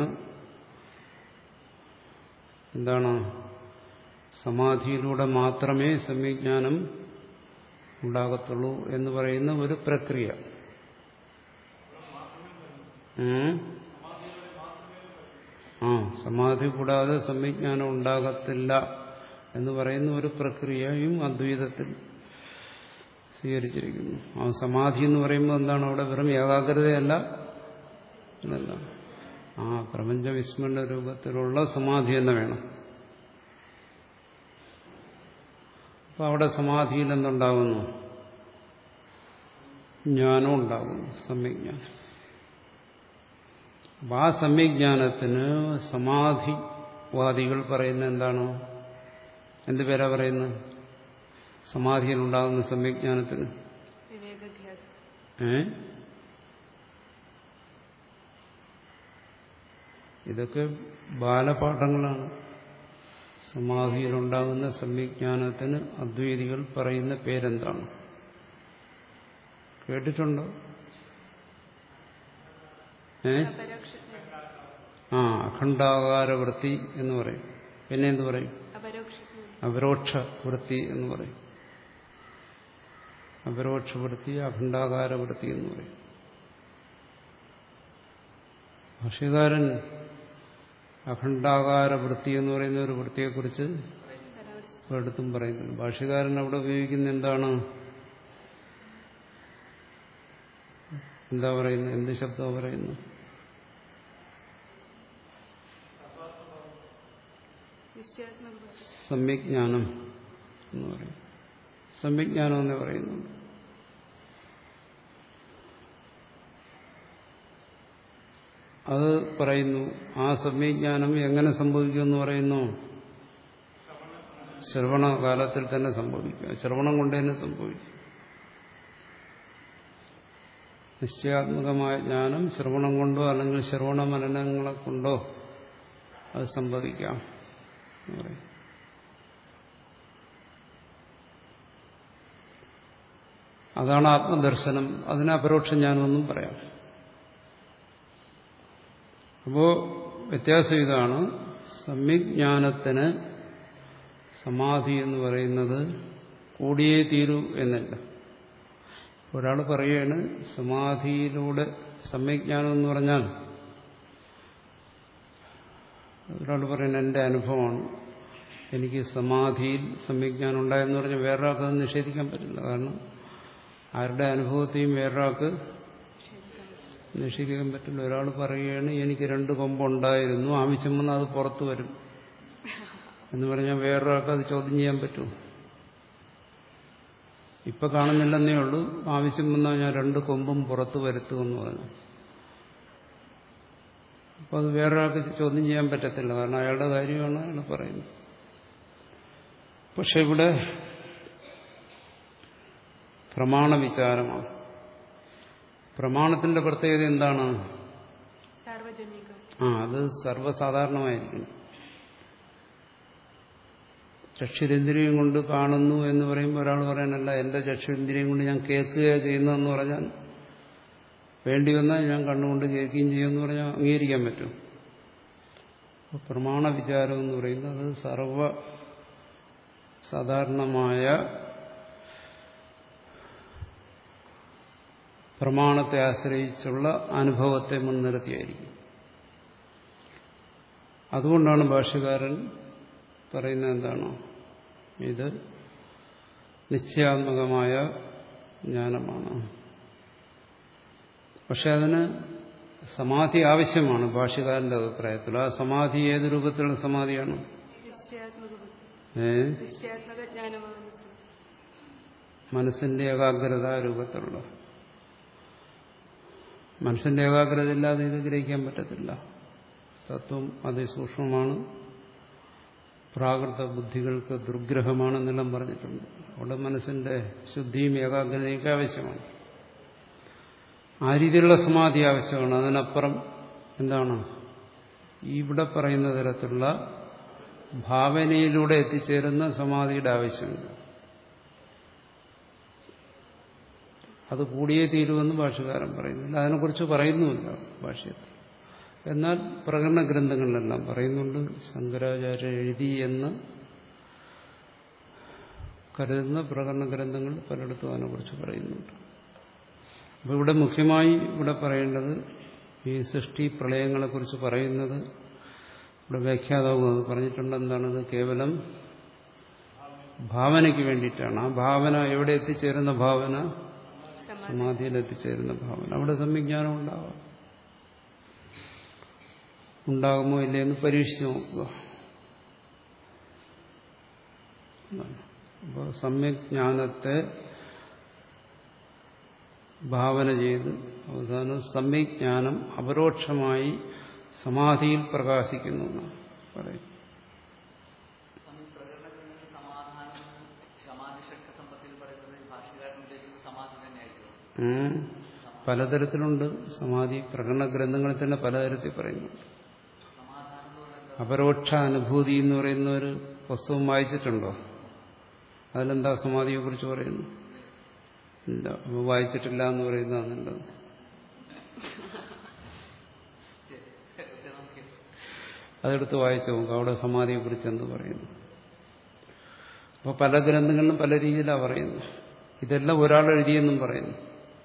എന്താണ്? സമാധിയിലൂടെ മാത്രമേ സമ്യജ്ഞാനം ഉണ്ടാകത്തുള്ളൂ എന്ന് പറയുന്ന ഒരു പ്രക്രിയ. ആ സമാധി കൂടാതെ സമ്യജ്ഞാനം ഉണ്ടാകത്തില്ല എന്ന് പറയുന്ന ഒരു പ്രക്രിയയും അദ്വൈതത്തിൽ സ്വീകരിച്ചിരിക്കുന്നു. ആ സമാധി എന്ന് പറയുമ്പോൾ എന്താണ്? അവിടെ വെറും ഏകാഗ്രതയല്ല, അല്ല, ആ പ്രപഞ്ച വിസ്മരണ രൂപത്തിലുള്ള സമാധി തന്നെ വേണം. അപ്പൊ അവിടെ സമാധിയിൽ എന്തുണ്ടാകുന്നു? ജ്ഞാനം ഉണ്ടാകുന്നു, സമ്യജ്ഞാനം. അപ്പൊ ആ സമ്യജ്ഞാനത്തിന് സമാധിവാദികൾ പറയുന്ന എന്താണോ? എന്ത് പേരാ പറയുന്നത്? സമാധിയിലുണ്ടാകുന്ന സമ്യജ്ഞാനത്തിന് ഏ ഇതൊക്കെ ബാലപാഠങ്ങളാണ്. സമാധിയിലുണ്ടാകുന്ന സമ്യജ്ഞാനത്തിന് അദ്വൈതികൾ പറയുന്ന പേരെന്താണ്? കേട്ടിട്ടുണ്ടോ? ഏ ആ അഖണ്ഡാകാര വൃത്തി എന്ന് പറയും. പിന്നെ എന്ത് പറയും? അപരോക്ഷ വൃത്തി എന്ന് പറയും. അപരോക്ഷ വൃത്തി, അഖണ്ഡാകാര വൃത്തി എന്ന് പറയും. ഭാഷ്യകാരൻ അഖണ്ഡാകാര വൃത്തി എന്ന് പറയുന്ന ഒരു വൃത്തിയെക്കുറിച്ച് ഒരിടത്തും പറയുന്നുണ്ട്. ഭാഷ്യകാരൻ അവിടെ ഉപയോഗിക്കുന്ന എന്താണ്? എന്താ പറയുന്നത്? എന്ത് ശബ്ദമാണ് പറയുന്നത്? സമ്യജ്ഞാനം എന്ന് പറയും. സമ്യജ്ഞാനം എന്ന് പറയുന്നുണ്ട്. അത് പറയുന്നു. ആ സമ്യജ്ഞാനം എങ്ങനെ സംഭവിക്കുമെന്ന് പറയുന്നു? ശ്രവണകാലത്തിൽ തന്നെ സംഭവിക്കുക. ശ്രവണം കൊണ്ട് തന്നെ സംഭവിക്കും. നിശ്ചയാത്മകമായ ജ്ഞാനം ശ്രവണം കൊണ്ടോ അല്ലെങ്കിൽ ശ്രവണ മനനങ്ങളെ കൊണ്ടോ അത് സംഭവിക്കാം എന്ന് പറയും. അതാണ് ആത്മദർശനം. അതിന് അപരോക്ഷ ജ്ഞാനമെന്നും പറയാം. അപ്പോ വ്യത്യാസം ഇതാണ്. സമ്യജ്ഞാനത്തിന് സമാധി എന്ന് പറയുന്നത് കൂടിയേ തീരൂ എന്നല്ല. ഒരാൾ പറയുകയാണ് സമാധിയിലൂടെ സമ്യജ്ഞാനം എന്ന് പറഞ്ഞാൽ, ഒരാൾ പറയുന്നത് എൻ്റെ അനുഭവമാണ്, എനിക്ക് സമാധിയിൽ സമ്യജ്ഞാനം ഉണ്ടായെന്ന് പറഞ്ഞാൽ വേറൊരാൾക്ക് അത് നിഷേധിക്കാൻ പറ്റില്ല. കാരണം ആരുടെ അനുഭവത്തെയും വേറൊരാൾക്ക് നിഷേധിക്കാൻ പറ്റില്ല. ഒരാൾ പറയുകയാണ് എനിക്ക് രണ്ട് കൊമ്പുണ്ടായിരുന്നു, ആവശ്യം വന്നാൽ അത് പുറത്തു വരും എന്ന് പറഞ്ഞാൽ വേറൊരാൾക്ക് അത് ചോദ്യം ചെയ്യാൻ പറ്റുമോ? ഇപ്പൊ കാണുന്നില്ലെന്നേ ഉള്ളൂ, ആവശ്യം വന്നാൽ ഞാൻ രണ്ട് കൊമ്പും പുറത്തു വരുത്തുമെന്ന് പറഞ്ഞു. അപ്പൊ അത് വേറൊരാൾക്ക് ചോദ്യം ചെയ്യാൻ പറ്റത്തില്ല. കാരണം അയാളുടെ കാര്യമാണ് അയാൾ പറയുന്നത്. പക്ഷെ ഇവിടെ പ്രമാണ വിചാരമാണ്. പ്രമാണത്തിന്റെ പ്രത്യേകത എന്താണ്? ആ അത് സർവ്വസാധാരണമായിരിക്കണം. ചക്ഷുരേന്ദ്രിയം കൊണ്ട് കാണുന്നു എന്ന് പറയുമ്പോൾ ഒരാൾ പറയാനല്ല എന്റെ ചക്ഷുരേന്ദ്രിയം കൊണ്ട് ഞാൻ കേൾക്കുകയോ ചെയ്യുന്നതെന്ന് പറഞ്ഞാൽ വേണ്ടി വന്നാൽ ഞാൻ കണ്ണുകൊണ്ട് കേൾക്കുകയും ചെയ്യുമെന്ന് പറഞ്ഞാൽ അംഗീകരിക്കാൻ പറ്റും. പ്രമാണ വിചാരം എന്ന് പറയുന്നത് സർവ സാധാരണമായ പ്രമാണത്തെ ആശ്രയിച്ചുള്ള അനുഭവത്തെ മുൻനിർത്തിയായിരിക്കും. അതുകൊണ്ടാണ് ഭാഷ്യകാരൻ പറയുന്നത് എന്താണോ ഇത് നിശ്ചയാത്മകമായ ജ്ഞാനമാണ്. പക്ഷെ അതിന് സമാധി ആവശ്യമാണ് ഭാഷ്യകാരന്റെ അഭിപ്രായത്തിൽ. ആ സമാധി ഏത് രൂപത്തിലുള്ള സമാധിയാണ്? ഏ മനസ്സിന്റെ ഏകാഗ്രത രൂപത്തിലുള്ള. മനസ്സിന്റെ ഏകാഗ്രത ഇല്ലാതെ ഇത് ഗ്രഹിക്കാൻ പറ്റത്തില്ല. തത്വം അതിസൂക്ഷ്മമാണ്, പ്രാകൃത ബുദ്ധികൾക്ക് ദുർഗ്രഹമാണെന്നെല്ലാം പറഞ്ഞിട്ടുണ്ട്. അവിടെ മനസ്സിന്റെ ശുദ്ധിയും ഏകാഗ്രതയൊക്കെ ആവശ്യമാണ്. ആ രീതിയിലുള്ള സമാധി ആവശ്യമാണ്. അതിനപ്പുറം എന്താണ് ഇവിടെ പറയുന്ന തരത്തിലുള്ള ഭാവനയിലൂടെ എത്തിച്ചേരുന്ന സമാധിയുടെ ആവശ്യമുണ്ട്. അത് കൂടിയേ തീരുമെന്ന് ഭാഷ്യകാരൻ പറയുന്നില്ല, അതിനെക്കുറിച്ച് പറയുന്നുമില്ല ഭാഷ്യത്തിൽ. എന്നാൽ പ്രകരണ ഗ്രന്ഥങ്ങളിലെല്ലാം പറയുന്നുണ്ട്. ശങ്കരാചാര്യ എഴുതി എന്ന് കരുതുന്ന പ്രകരണ ഗ്രന്ഥങ്ങൾ പലയിടത്തും അതിനെക്കുറിച്ച് പറയുന്നുണ്ട്. അപ്പോൾ ഇവിടെ മുഖ്യമായി ഇവിടെ പറയേണ്ടത് ഈ സൃഷ്ടി പ്രളയങ്ങളെക്കുറിച്ച് പറയുന്നത് ഇവിടെ വ്യാഖ്യാതാവും അത് പറഞ്ഞിട്ടുണ്ട്. എന്താണത്? കേവലം ഭാവനയ്ക്ക് വേണ്ടിയിട്ടാണ്. ആ ഭാവന എവിടെ എത്തിച്ചേരുന്ന ഭാവന? സമാധിയിൽ എത്തിച്ചേരുന്ന ഭാവന. അവിടെ സമ്യജ്ഞാനം ഉണ്ടാവാം. ഉണ്ടാകുമോ ഇല്ലയെന്ന് പരീക്ഷിച്ച് നോക്കുക. അപ്പോൾ സമ്യജ്ഞാനത്തെ ഭാവന ചെയ്ത് അവസാനം സമ്യജ്ഞാനം അപരോക്ഷമായി സമാധിയിൽ പ്രകാശിക്കുന്നു എന്നാണ് പറയും. പലതരത്തിലുണ്ട് സമാധി. പ്രകടന ഗ്രന്ഥങ്ങളിൽ തന്നെ പലതരത്തിൽ പറയുന്നുണ്ട്. അപരോക്ഷ അനുഭൂതി എന്ന് പറയുന്ന ഒരു പുസ്തകം വായിച്ചിട്ടുണ്ടോ? അതിലെന്താ സമാധിയെ കുറിച്ച് പറയുന്നു? ഇല്ല. വായിച്ചിട്ടില്ല എന്ന് പറയുന്നതാണ് നല്ലത്. അതെടുത്ത് വായിച്ചു നോക്കുക, അവിടെ സമാധിയെ കുറിച്ച് എന്ത് പറയുന്നു. അപ്പോൾ പല ഗ്രന്ഥങ്ങളിലും പല രീതിയിലാണ് പറയുന്നത്. ഇതെല്ലാം ഒരാൾ എഴുതിയെന്നും പറയുന്നു.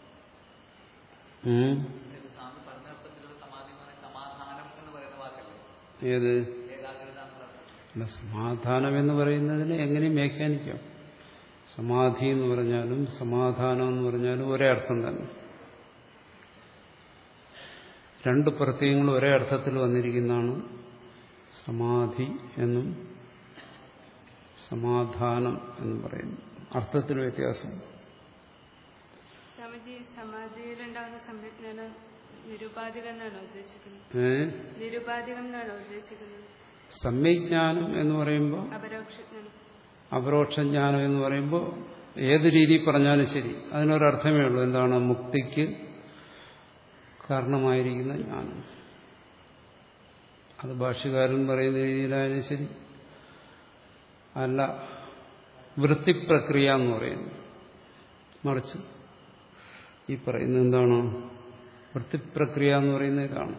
ഏത് അല്ല, സമാധാനം എന്ന് പറയുന്നതിന് എങ്ങനെയും വ്യാഖ്യാനിക്കാം. സമാധി എന്ന് പറഞ്ഞാലും സമാധാനം എന്ന് പറഞ്ഞാലും ഒരേ അർത്ഥം തന്നെ. രണ്ട് പ്രത്യയങ്ങൾ ഒരേ അർത്ഥത്തിൽ വന്നിരിക്കുന്നതാണ് സമാധി എന്നും സമാധാനം എന്നും പറയുന്നു. അർത്ഥത്തിൽ വ്യത്യാസം. സമാധിയിലുണ്ടാകുന്ന സംവിജ്ഞാനം നിരുപാധികം എന്നാണോ ഉദ്ദേശിക്കുന്നത്? നിരുപാധികം എന്നാണോ ഉദ്ദേശിക്കുന്നത്? സംവിജ്ഞാനം എന്ന് പറയുമ്പോൾ അപരോക്ഷജ്ഞാനം, അപരോക്ഷജ്ഞാനം എന്ന് പറയുമ്പോൾ ഏത് രീതി പറഞ്ഞാലും ശരി അതിനൊരർത്ഥമേ ഉള്ളൂ. എന്താണ്? മുക്തിക്ക് കാരണമായിരിക്കുന്ന ജ്ഞാനം. അത് ഭാഷ്യകാരൻ പറയുന്ന രീതിയിലായാലും ശരി, അല്ല വൃത്തിപ്രക്രിയ എന്ന് പറയുന്നു. മറിച്ച് ഈ പറയുന്നത് എന്താണ്? വൃത്തിപ്രക്രിയ എന്ന് പറയുന്ന ഇതാണ്.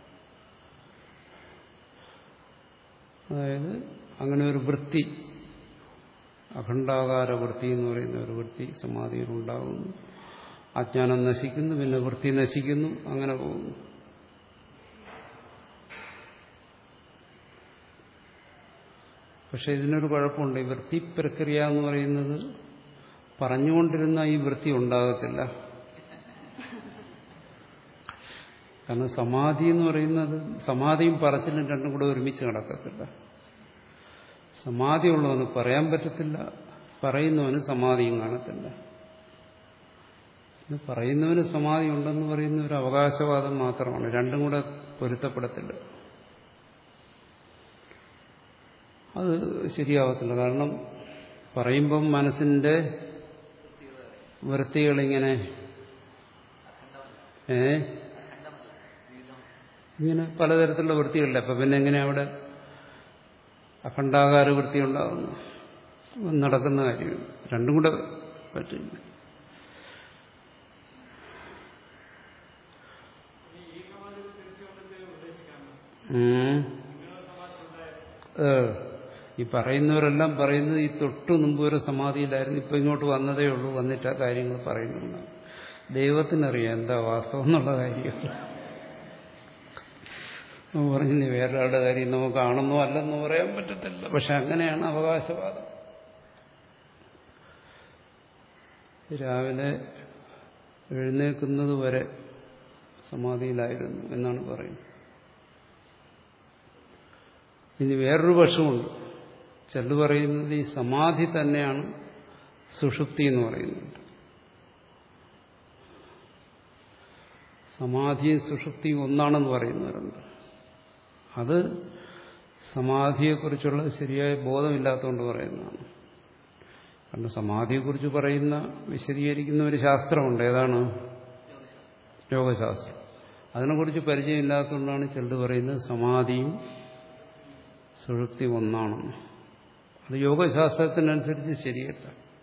അതായത് അങ്ങനെ ഒരു വൃത്തി, അഖണ്ഡാകാര വൃത്തി എന്ന് പറയുന്ന ഒരു വൃത്തി സമാധിയിലുണ്ടാകുന്നു. അജ്ഞാനം നശിക്കുന്നു, പിന്നെ വൃത്തി നശിക്കുന്നു, അങ്ങനെ പോകുന്നു. പക്ഷെ ഇതിനൊരു കുഴപ്പമുണ്ട്. ഈ വൃത്തി പ്രക്രിയ എന്ന് പറയുന്നത് പറഞ്ഞുകൊണ്ടിരുന്ന ഈ വൃത്തി ഉണ്ടാകത്തില്ല. കാരണം സമാധി എന്ന് പറയുന്നത് സമാധിയും പറച്ചിലും രണ്ടും കൂടെ ഒരുമിച്ച് നടക്കത്തില്ല. സമാധി ഉള്ളവന് പറയാൻ പറ്റത്തില്ല, പറയുന്നവന് സമാധിയും കാണത്തില്ല. ഇത് പറയുന്നവന് സമാധി ഉണ്ടെന്ന് പറയുന്ന ഒരു അവകാശവാദം മാത്രമാണ്. രണ്ടും കൂടെ പൊരുത്തപ്പെടത്തില്ല. അത് ശരിയാവത്തില്ല. കാരണം പറയുമ്പം മനസ്സിന്റെ വൃത്തികളിങ്ങനെ ഏ ഇങ്ങനെ പലതരത്തിലുള്ള വൃത്തികളില്ല. അപ്പം പിന്നെ എങ്ങനെയാ അവിടെ അഖണ്ഡാകാര വൃത്തി ഉണ്ടാകുന്നു? നടക്കുന്ന കാര്യം രണ്ടും കൂടെ പറ്റില്ല. ഈ പറയുന്നവരെല്ലാം പറയുന്നത് ഈ തൊട്ടു മുമ്പ് ഒരു സമാധിയിലായിരുന്നു, ഇപ്പൊ ഇങ്ങോട്ട് വന്നതേ ഉള്ളൂ, വന്നിട്ട് ആ കാര്യങ്ങൾ പറയുന്നുണ്ട്. ദൈവത്തിനറിയാം എന്താ വാസ്തവം എന്നുള്ള കാര്യം. പറഞ്ഞില്ലേ വേറൊരാളുടെ കാര്യം നമുക്കാണെന്നോ അല്ലെന്നോ പറയാൻ പറ്റത്തില്ല. പക്ഷെ അങ്ങനെയാണ് അവകാശവാദം. രാവിലെ എഴുന്നേൽക്കുന്നത് വരെ സമാധിയിലായിരുന്നു എന്നാണ് പറയുന്നത്. ഇനി വേറൊരു പക്ഷമുണ്ട്. ചിലർ പറയുന്നത് ഈ സമാധി തന്നെയാണ് സുഷുപ്തി എന്ന് പറയുന്നുണ്ട്. സമാധിയും സുഷുപ്തിയും ഒന്നാണെന്ന് പറയുന്നവരുണ്ട്. അത് സമാധിയെക്കുറിച്ചുള്ള ശരിയായ ബോധമില്ലാത്തതുകൊണ്ട് പറയുന്നതാണ്. കാരണം സമാധിയെക്കുറിച്ച് പറയുന്ന വിശദീകരിക്കുന്ന ഒരു ശാസ്ത്രമുണ്ട്. ഏതാണ്? യോഗശാസ്ത്രം. അതിനെക്കുറിച്ച് പരിചയമില്ലാത്തതുകൊണ്ടാണ് ചിലർ പറയുന്നത് സമാധിയും സുഷുപ്തി ഒന്നാണെന്ന്. അത് യോഗശാസ്ത്രത്തിനനുസരിച്ച് ശരിയല്ല.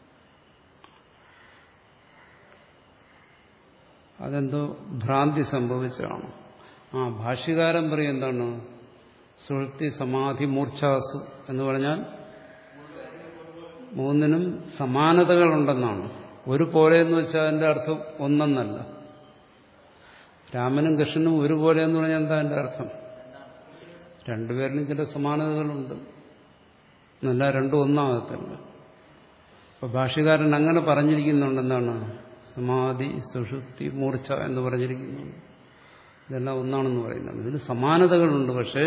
അതെന്തോ ഭ്രാന്തി സംഭവിച്ചതാണ്. ആ ഭാഷ്യകാരൻ പറയും എന്താണ്? സുഷുപ്തി സമാധി മൂർച്ഛാസു എന്ന് പറഞ്ഞാൽ മൂന്നിനും സമാനതകളുണ്ടെന്നാണ്. ഒരു പോലെ എന്ന് വെച്ചാൽ അതിന്റെ അർത്ഥം ഒന്നെന്നല്ല. രാമനും കൃഷ്ണനും ഒരുപോലെ എന്ന് പറഞ്ഞാൽ എന്താ അതിന്റെ അർത്ഥം? രണ്ടുപേരിലും ചില സമാനതകളുണ്ട് എന്നല്ല, രണ്ടും ഒന്നാകത്തില്ല. അപ്പൊ ഭാഷ്യകാരൻ അങ്ങനെ പറഞ്ഞിരിക്കുന്നുണ്ട്. എന്താണ്? സമാധി സുഷുപ്തി മൂർച്ഛ എന്ന് പറഞ്ഞിരിക്കുന്നുണ്ട്. ഇതെല്ലാം ഒന്നാണെന്ന് പറയുന്നത്. ഇതിന് സമാനതകളുണ്ട്, പക്ഷെ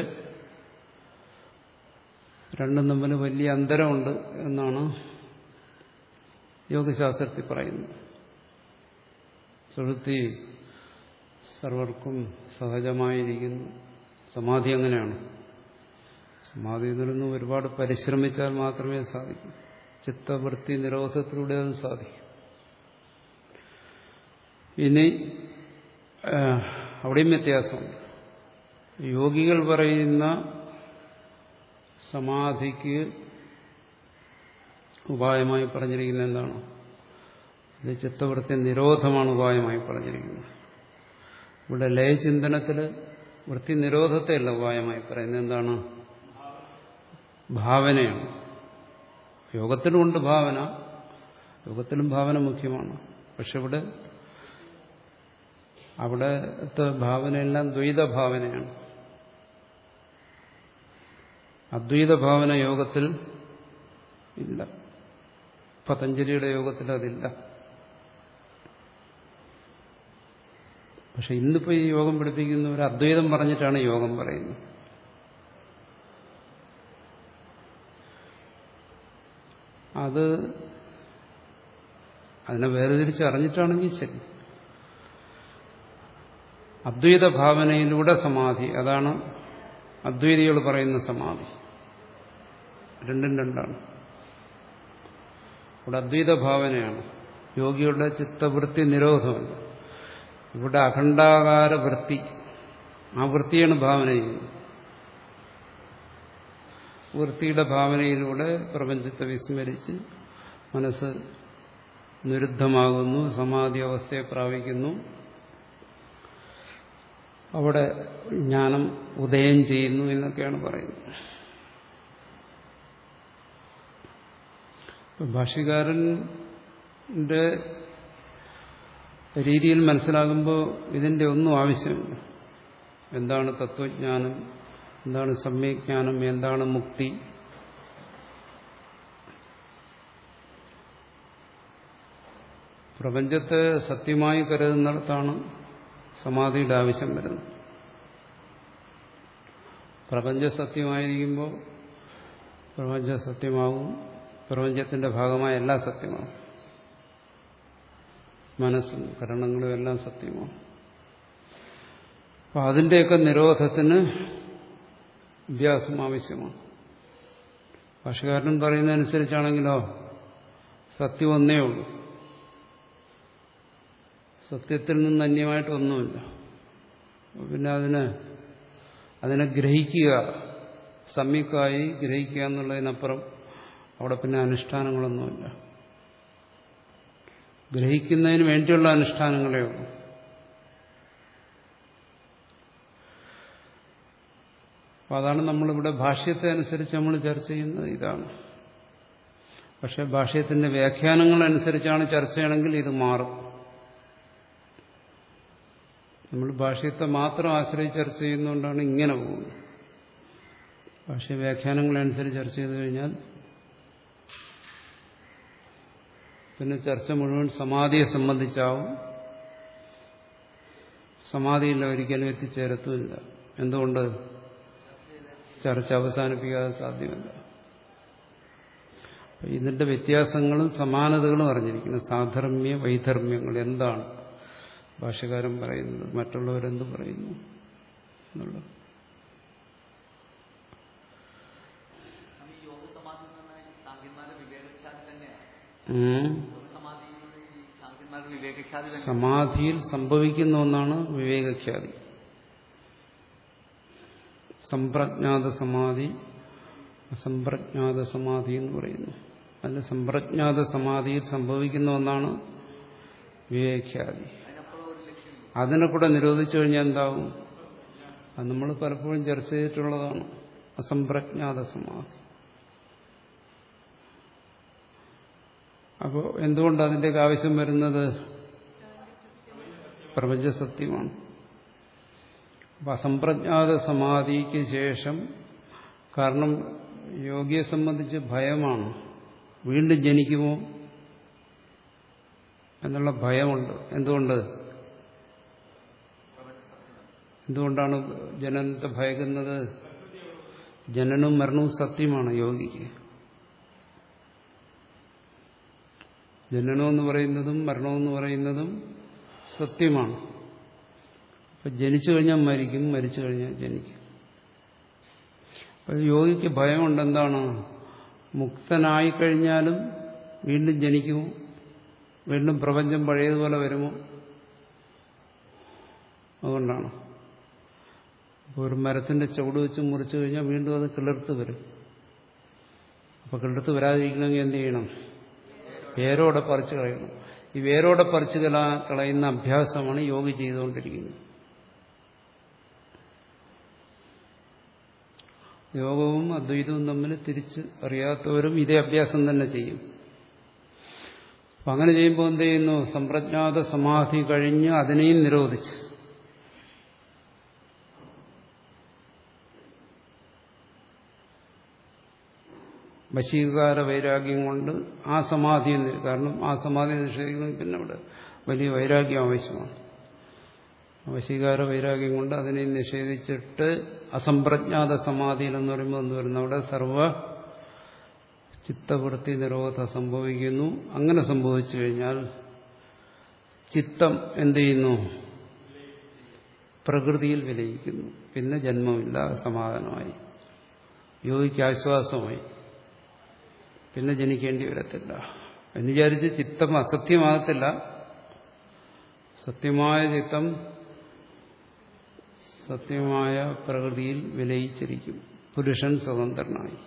രണ്ടും തമ്മിൽ വലിയ അന്തരമുണ്ട് എന്നാണ് യോഗശാസ്ത്രത്തിൽ പറയുന്നത്. സുഷുപ്തി സർവർക്കും സഹജമായിരിക്കുന്നു. സമാധി അങ്ങനെയാണ്. സമാധി നിന്ന് ഒരുപാട് പരിശ്രമിച്ചാൽ മാത്രമേ സാധിക്കൂ. ചിത്തവൃത്തി നിരോധത്തിലൂടെ അത് സാധിക്കും. ഇനി അവിടെയും വ്യത്യാസമുണ്ട്. യോഗികൾ പറയുന്ന സമാധിക്ക് ഉപായമായി പറഞ്ഞിരിക്കുന്നത് എന്താണ്? ഇത് ചിത്തവൃത്തി നിരോധമാണ് ഉപായമായി പറഞ്ഞിരിക്കുന്നത്. ഇവിടെ ലയചിന്തനത്തിൽ വൃത്തി നിരോധത്തെയല്ല ഉപായമായി പറയുന്നത്. എന്താണ്? ഭാവനയാണ്. യോഗത്തിലുമുണ്ട് ഭാവന, യോഗത്തിലും ഭാവന മുഖ്യമാണ്. പക്ഷെ ഇവിടെ അവിടത്തെ ഭാവനയെല്ലാം ദ്വൈത ഭാവനയാണ്. അദ്വൈത ഭാവന യോഗത്തിൽ ഇല്ല. പതഞ്ജലിയുടെ യോഗത്തിൽ അതില്ല. പക്ഷെ ഇന്നിപ്പോ ഈ യോഗം പഠിപ്പിക്കുന്നവർ അദ്വൈതം പറഞ്ഞിട്ടാണ് യോഗം പറയുന്നത്. അത് അതിനെ വേർതിരിച്ച് അറിഞ്ഞിട്ടാണെങ്കിൽ ശരി. അദ്വൈത ഭാവനയിലൂടെ സമാധി, അതാണ് അദ്വൈതികൾ പറയുന്ന സമാധി. രണ്ടും രണ്ടാണ്. ഇവിടെ അദ്വൈത ഭാവനയാണ്. യോഗിയുടെ ചിത്തവൃത്തി നിരോധമല്ല. ഇവിടെ അഖണ്ഡാകാര വൃത്തി, ആ വൃത്തിയാണ് ഭാവന ചെയ്യുന്നത്. വൃത്തിയുടെ ഭാവനയിലൂടെ പ്രപഞ്ചത്തെ വിസ്മരിച്ച് മനസ്സ് നിരുദ്ധമാകുന്നു, സമാധി അവസ്ഥയെ പ്രാപിക്കുന്നു. അവിടെ ജ്ഞാനം ഉദയം ചെയ്യുന്നു എന്നൊക്കെയാണ് പറയുന്നത്. ഭാഷ്യകാരന്റെ രീതിയിൽ മനസ്സിലാകുമ്പോൾ ഇതിന്റെ ഒന്നും ആവശ്യമില്ല. എന്താണ് തത്വജ്ഞാനം, എന്താണ് സമ്യജ്ഞാനം, എന്താണ് മുക്തി, പ്രപഞ്ചത്തെ സത്യമായി കരുതുന്നിടത്താണ് സമാധിയുടെ ആവശ്യം വരുന്നത്. പ്രപഞ്ച സത്യമായിരിക്കുമ്പോൾ പ്രപഞ്ച സത്യമാവും, പ്രപഞ്ചത്തിന്റെ ഭാഗമായ എല്ലാം സത്യമാവും, മനസ്സും കരണങ്ങളും എല്ലാം സത്യമാവും. അപ്പം അതിൻ്റെയൊക്കെ നിരോധത്തിന് അഭ്യാസം ആവശ്യമാണ്. ഭാഷ്യകാരൻ പറയുന്നതനുസരിച്ചാണെങ്കിലോ സത്യം ഒന്നേ ഉള്ളൂ, സത്യത്തിൽ നിന്ന് അന്യമായിട്ടൊന്നുമില്ല. പിന്നെ അതിന് അതിനെ ഗ്രഹിക്കുക, സമ്യക്കായി ഗ്രഹിക്കുക എന്നുള്ളതിനപ്പുറം അവിടെ പിന്നെ അനുഷ്ഠാനങ്ങളൊന്നുമില്ല. ഗ്രഹിക്കുന്നതിന് വേണ്ടിയുള്ള അനുഷ്ഠാനങ്ങളേ ഉള്ളൂ. അപ്പം അതാണ് നമ്മളിവിടെ ഭാഷ്യത്തെ അനുസരിച്ച് നമ്മൾ ചർച്ച ചെയ്യുന്നത് ഇതാണ്. പക്ഷെ ഭാഷ്യത്തിന്റെ വ്യാഖ്യാനങ്ങളനുസരിച്ചാണ് ചർച്ചയാണെങ്കിൽ ഇത് മാറും. നമ്മൾ ഭാഷ്യത്തെ മാത്രം ആശ്രയിച്ച് ചർച്ച ചെയ്യുന്നതുകൊണ്ടാണ് ഇങ്ങനെ പോകുന്നത്. ഭാഷ്യ വ്യാഖ്യാനങ്ങളനുസരിച്ച് ചർച്ച ചെയ്തു കഴിഞ്ഞാൽ പിന്നെ ചർച്ച മുഴുവൻ സമാധിയെ സംബന്ധിച്ചാവും. സമാധിയിൽ ഒരിക്കലും എത്തിച്ചേരത്തുമില്ല. എന്തുകൊണ്ട്? ചർച്ച അവസാനിപ്പിക്കാതെ സാധ്യമല്ല. ഇതിന്റെ വ്യത്യാസങ്ങളും സമാനതകളും അറിഞ്ഞിരിക്കുന്നു. സാധർമ്മ്യ വൈധർമ്മ്യങ്ങൾ എന്താണ് ഭാഷ്യകാരൻ പറയുന്നത്, മറ്റുള്ളവരെന്ത് പറയുന്നു എന്നുള്ളത്. സമാധിയിൽ സംഭവിക്കുന്ന ഒന്നാണ് വിവേകഖ്യാതി. സമ്പ്രജ്ഞാത സമാധി, അസംപ്രജ്ഞാത സമാധി എന്ന് പറയുന്നു. അതിന് സമ്പ്രജ്ഞാത സമാധിയിൽ സംഭവിക്കുന്ന ഒന്നാണ് വിവേകഖ്യാതി. അതിനെ കൂടെ നിരോധിച്ചു കഴിഞ്ഞാൽ എന്താവും? അത് നമ്മൾ പലപ്പോഴും ചർച്ച ചെയ്തിട്ടുള്ളതാണ്. അസംപ്രജ്ഞാത സമാധി. അപ്പോൾ എന്തുകൊണ്ട് അതിൻ്റെയൊക്കെ ആവശ്യം വരുന്നത്? പ്രപഞ്ചസത്യമാണ്. അപ്പം അസംപ്രജ്ഞാത സമാധിക്ക് ശേഷം, കാരണം യോഗിയെ സംബന്ധിച്ച് ഭയമാണ്, വീണ്ടും ജനിക്കുമോ എന്നുള്ള ഭയമുണ്ട്. എന്തുകൊണ്ട്? എന്തുകൊണ്ടാണ് ജനനത്തെ ഭയക്കുന്നത്? ജനനവും മരണവും സത്യമാണ് യോഗിക്ക്. ജനനമെന്ന് പറയുന്നതും മരണമെന്ന് പറയുന്നതും സത്യമാണ്. അപ്പം ജനിച്ചു കഴിഞ്ഞാൽ മരിക്കും, മരിച്ചു കഴിഞ്ഞാൽ ജനിക്കും. അപ്പം യോഗിക്ക് ഭയമുണ്ട്. എന്താണ്? മുക്തനായിക്കഴിഞ്ഞാലും വീണ്ടും ജനിക്കുമോ? വീണ്ടും പ്രപഞ്ചം പഴയതുപോലെ വരുമോ? അതുകൊണ്ടാണ്. അപ്പോൾ ഒരു മരത്തിന്റെ ചുവട് വെച്ച് മുറിച്ചു കഴിഞ്ഞാൽ വീണ്ടും അത് കിളിർത്ത് വരും. അപ്പോൾ കിളിർത്ത് വരാതിരിക്കണമെങ്കിൽ എന്ത് ചെയ്യണം? വേരോടെ പറിച്ചു കളയണം. ഈ വേരോടെ പറിച്ചു കളയുന്ന അഭ്യാസമാണ് യോഗി ചെയ്തുകൊണ്ടിരിക്കുന്നത്. യോഗവും അദ്വൈതവും തമ്മിൽ തിരിച്ച് അറിയാത്തവരും ഇതേ അഭ്യാസം തന്നെ ചെയ്യും. അപ്പം അങ്ങനെ ചെയ്യുമ്പോൾ എന്ത് ചെയ്യുന്നു? സമ്പ്രജ്ഞാത സമാധി കഴിഞ്ഞ് അതിനെയും നിരോധിച്ച് വശീകാര വൈരാഗ്യം കൊണ്ട് ആ സമാധി, കാരണം ആ സമാധി നിഷേധിക്കണമെങ്കിൽ പിന്നെ അവിടെ വലിയ വൈരാഗ്യം ആവശ്യമാണ്. വശീകാര വൈരാഗ്യം കൊണ്ട് അതിനെ നിഷേധിച്ചിട്ട് അസംപ്രജ്ഞാത സമാധിയിൽ എന്ന് പറയുമ്പോൾ എന്ത് വരുന്നു? അവിടെ സർവ ചിത്തവൃത്തി നിരോധ സംഭവിക്കുന്നു. അങ്ങനെ സംഭവിച്ചു കഴിഞ്ഞാൽ ചിത്തം എന്ത് ചെയ്യുന്നു? പ്രകൃതിയിൽ വിലയിക്കുന്നു. പിന്നെ ജന്മമില്ല, സമാധാനമായി, യോഗിക്ക് ആശ്വാസമായി, പിന്നെ ജനിക്കേണ്ടി വരത്തില്ല എന്ന് വിചാരിച്ച് ചിത്തം അസത്യമാകത്തില്ല. സത്യമായ ചിത്തം സത്യമായ പ്രകൃതിയിൽ വിലയിച്ചിരിക്കും. പുരുഷൻ സ്വതന്ത്രനായി.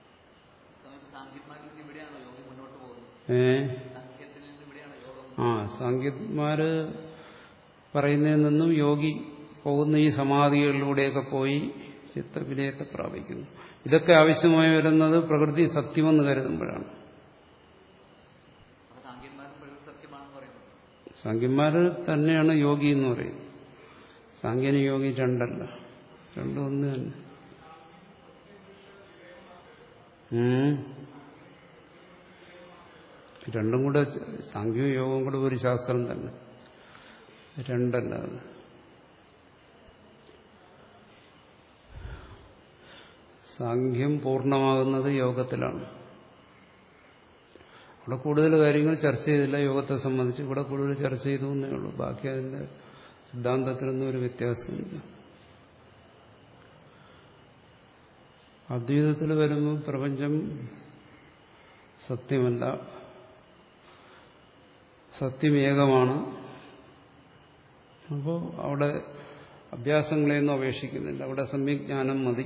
ഏ ആ സാങ്കേതികന്മാര് പറയുന്നതിൽ നിന്നും യോഗി പോകുന്ന ഈ സമാധികളിലൂടെയൊക്കെ പോയി ചിത്തവിലയത്തെ പ്രാപിക്കുന്നു. ഇതൊക്കെ ആവശ്യമായി വരുന്നത് പ്രകൃതി സത്യമെന്ന് കരുതുമ്പോഴാണ്. സാങ്കേന്മാര് തന്നെയാണ് യോഗി എന്ന് പറയുന്നത്. സാങ്കേന യോഗി രണ്ടല്ല, രണ്ടും ഒന്ന് തന്നെ. രണ്ടും കൂടെ, സാങ്കേതിക യോഗവും കൂടെ ഒരു ശാസ്ത്രം തന്നെ, രണ്ടല്ല. അത് സാഖ്യം പൂർണ്ണമാകുന്നത് യോഗത്തിലാണ്. അവിടെ കൂടുതൽ കാര്യങ്ങൾ ചർച്ച ചെയ്തില്ല യോഗത്തെ സംബന്ധിച്ച്. ഇവിടെ കൂടുതൽ ചർച്ച ചെയ്തു എന്നേ ഉള്ളൂ. ബാക്കി അതിന്റെ സിദ്ധാന്തത്തിനൊന്നും ഒരു വ്യത്യാസമില്ല. അദ്വൈതത്തിൽ വരുമ്പോൾ പ്രപഞ്ചം സത്യമല്ല, സത്യമേകമാണ്. അപ്പോൾ അവിടെ അഭ്യാസങ്ങളെയൊന്നും അപേക്ഷിക്കുന്നില്ല. അവിടെ സമ്യജ്ഞാനം മതി.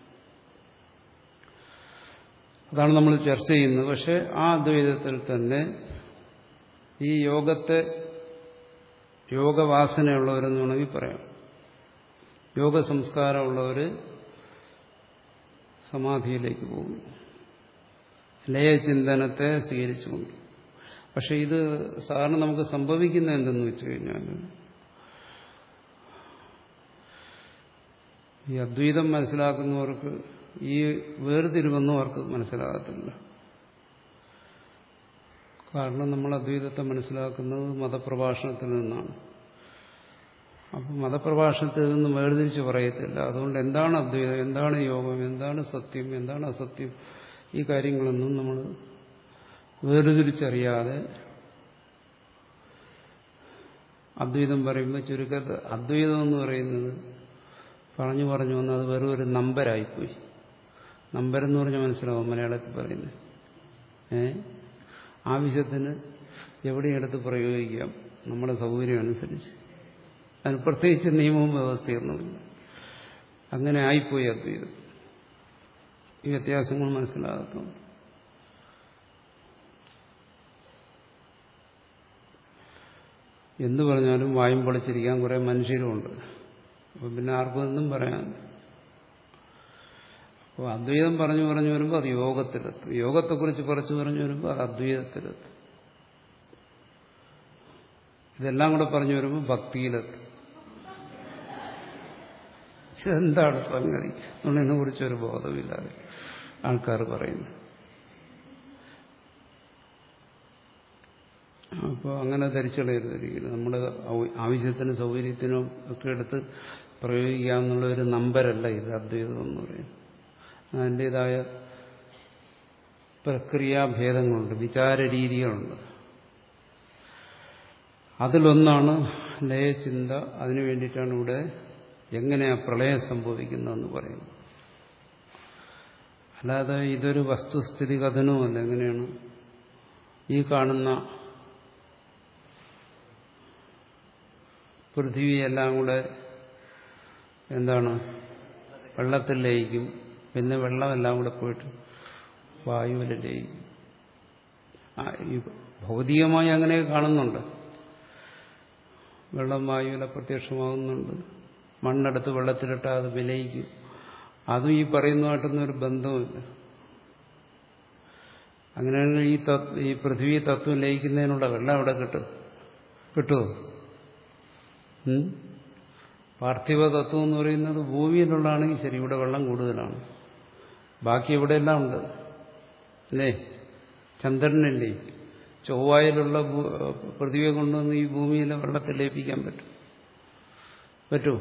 അതാണ് നമ്മൾ ചർച്ച ചെയ്യുന്നത്. പക്ഷെ ആ അദ്വൈതത്തിൽ തന്നെ ഈ യോഗത്തെ യോഗവാസനയുള്ളവരെന്ന് വേണമെങ്കിൽ പറയാം. യോഗ സംസ്കാരമുള്ളവർ സമാധിയിലേക്ക് പോകുന്നു, ലയചിന്തനത്തെ സ്വീകരിച്ചുകൊണ്ട്. പക്ഷെ ഇത് സാധാരണ നമുക്ക് സംഭവിക്കുന്ന എന്തെന്ന് വെച്ച് കഴിഞ്ഞാൽ ഈ അദ്വൈതം മനസ്സിലാക്കുന്നവർക്ക് ഈ വേർതിരിവൊന്നും അവർക്ക് മനസ്സിലാകത്തില്ല. കാരണം നമ്മൾ അദ്വൈതത്തെ മനസ്സിലാക്കുന്നത് മതപ്രഭാഷണത്തിൽ നിന്നാണ്. അപ്പം മതപ്രഭാഷണത്തിൽ നിന്നും വേർതിരിച്ച് പറയത്തില്ല. അതുകൊണ്ട് എന്താണ് അദ്വൈതം, എന്താണ് യോഗം, എന്താണ് സത്യം, എന്താണ് അസത്യം, ഈ കാര്യങ്ങളൊന്നും നമ്മൾ വേർതിരിച്ചറിയാതെ അദ്വൈതം പറയുമ്പോൾ ചുരുക്കത്തിൽ അദ്വൈതം എന്ന് പറയുന്നത് പറഞ്ഞു പറഞ്ഞു വന്ന് അത് വെറും ഒരു നമ്പരായിപ്പോയി. നമ്പരെന്ന് പറഞ്ഞാൽ മനസ്സിലാവും മലയാളത്തിൽ പറയുന്നത്. ഏ ആവശ്യത്തിന് എവിടെയും എടുത്ത് പ്രയോഗിക്കാം നമ്മുടെ സൗകര്യം അനുസരിച്ച്. അതിന് പ്രത്യേകിച്ച് നിയമവും വ്യവസ്ഥയൊന്നുമില്ല. അങ്ങനെ ആയിപ്പോയി അദ്വൈതം. ഈ വ്യത്യാസങ്ങൾ മനസ്സിലാകുന്നുണ്ട്. എന്തു പറഞ്ഞാലും വായും പൊളിച്ചിരിക്കാൻ കുറെ മനുഷ്യരുമുണ്ട്. അപ്പം പിന്നെ ആർക്കും ഒന്നും പറയാൻ. അപ്പോൾ അദ്വൈതം പറഞ്ഞു പറഞ്ഞു വരുമ്പോൾ അത് യോഗത്തിലെത്തും. യോഗത്തെക്കുറിച്ച് പറഞ്ഞു പറഞ്ഞു വരുമ്പോൾ അത് അദ്വൈതത്തിലെത്തും. ഇതെല്ലാം കൂടെ പറഞ്ഞു വരുമ്പോൾ ഭക്തിയിലെത്തും. എന്താണ് സംഗതി എന്നുള്ളതിനെ കുറിച്ചൊരു ബോധമില്ലാതെ ആൾക്കാർ പറയുന്നു. അപ്പോൾ അങ്ങനെ ധരിച്ചുകളയരുത്. നമ്മുടെ ആവശ്യത്തിനും സൗകര്യത്തിനും ഒക്കെ എടുത്ത് പ്രയോഗിക്കാമെന്നുള്ള ഒരു നമ്പരല്ല ഇത് അദ്വൈതം എന്ന് പറയുന്നത്. അതിൻ്റെതായ പ്രക്രിയാഭേദങ്ങളുണ്ട്, വിചാര രീതികളുണ്ട്. അതിലൊന്നാണ് ലയചിന്ത. അതിനു വേണ്ടിയിട്ടാണ് ഇവിടെ എങ്ങനെയാ പ്രളയം സംഭവിക്കുന്നതെന്ന് പറയുന്നത്. അല്ലാതെ ഇതൊരു വസ്തുസ്ഥിതി കഥനവുമല്ല. എങ്ങനെയാണ് ഈ കാണുന്ന പൃഥ്വിയെല്ലാം കൂടെ എന്താണ് വെള്ളത്തിൽ ലയിക്കും, പിന്നെ വെള്ളമെല്ലാം കൂടെ പോയിട്ട് വായുവിൽ ലയിക്കും. ഈ ഭൗതികമായി അങ്ങനെ കാണുന്നുണ്ട്. വെള്ളം വായുവിൽ പ്രത്യക്ഷമാകുന്നുണ്ട്. മണ്ണെടുത്ത് വെള്ളത്തിലിട്ടാൽ അത് വിലയിക്കും. അതും ഈ പറയുന്നതായിട്ടൊന്നും ഒരു ബന്ധവുമില്ല. അങ്ങനെയാണെങ്കിൽ ഈ ഈ പൃഥ്വി തത്വം ലയിക്കുന്നതിനുള്ള വെള്ളം എവിടെ കിട്ടും? കിട്ടുമോ? പാർത്ഥിവ തത്വം എന്ന് പറയുന്നത് ഭൂമിയിലുള്ളതാണെങ്കിൽ ശരി, ഇവിടെ വെള്ളം കൂടുതലാണ്. ബാക്കി എവിടെയെല്ലാം ഉണ്ട് അല്ലേ? ചന്ദ്രനില്ലേ? ചൊവ്വായിലുള്ള പൃഥ്വിയെ കൊണ്ടുവന്ന് ഈ ഭൂമിയിലെ വെള്ളത്തിൽ ലയിപ്പിക്കാൻ പറ്റും പറ്റുമോ?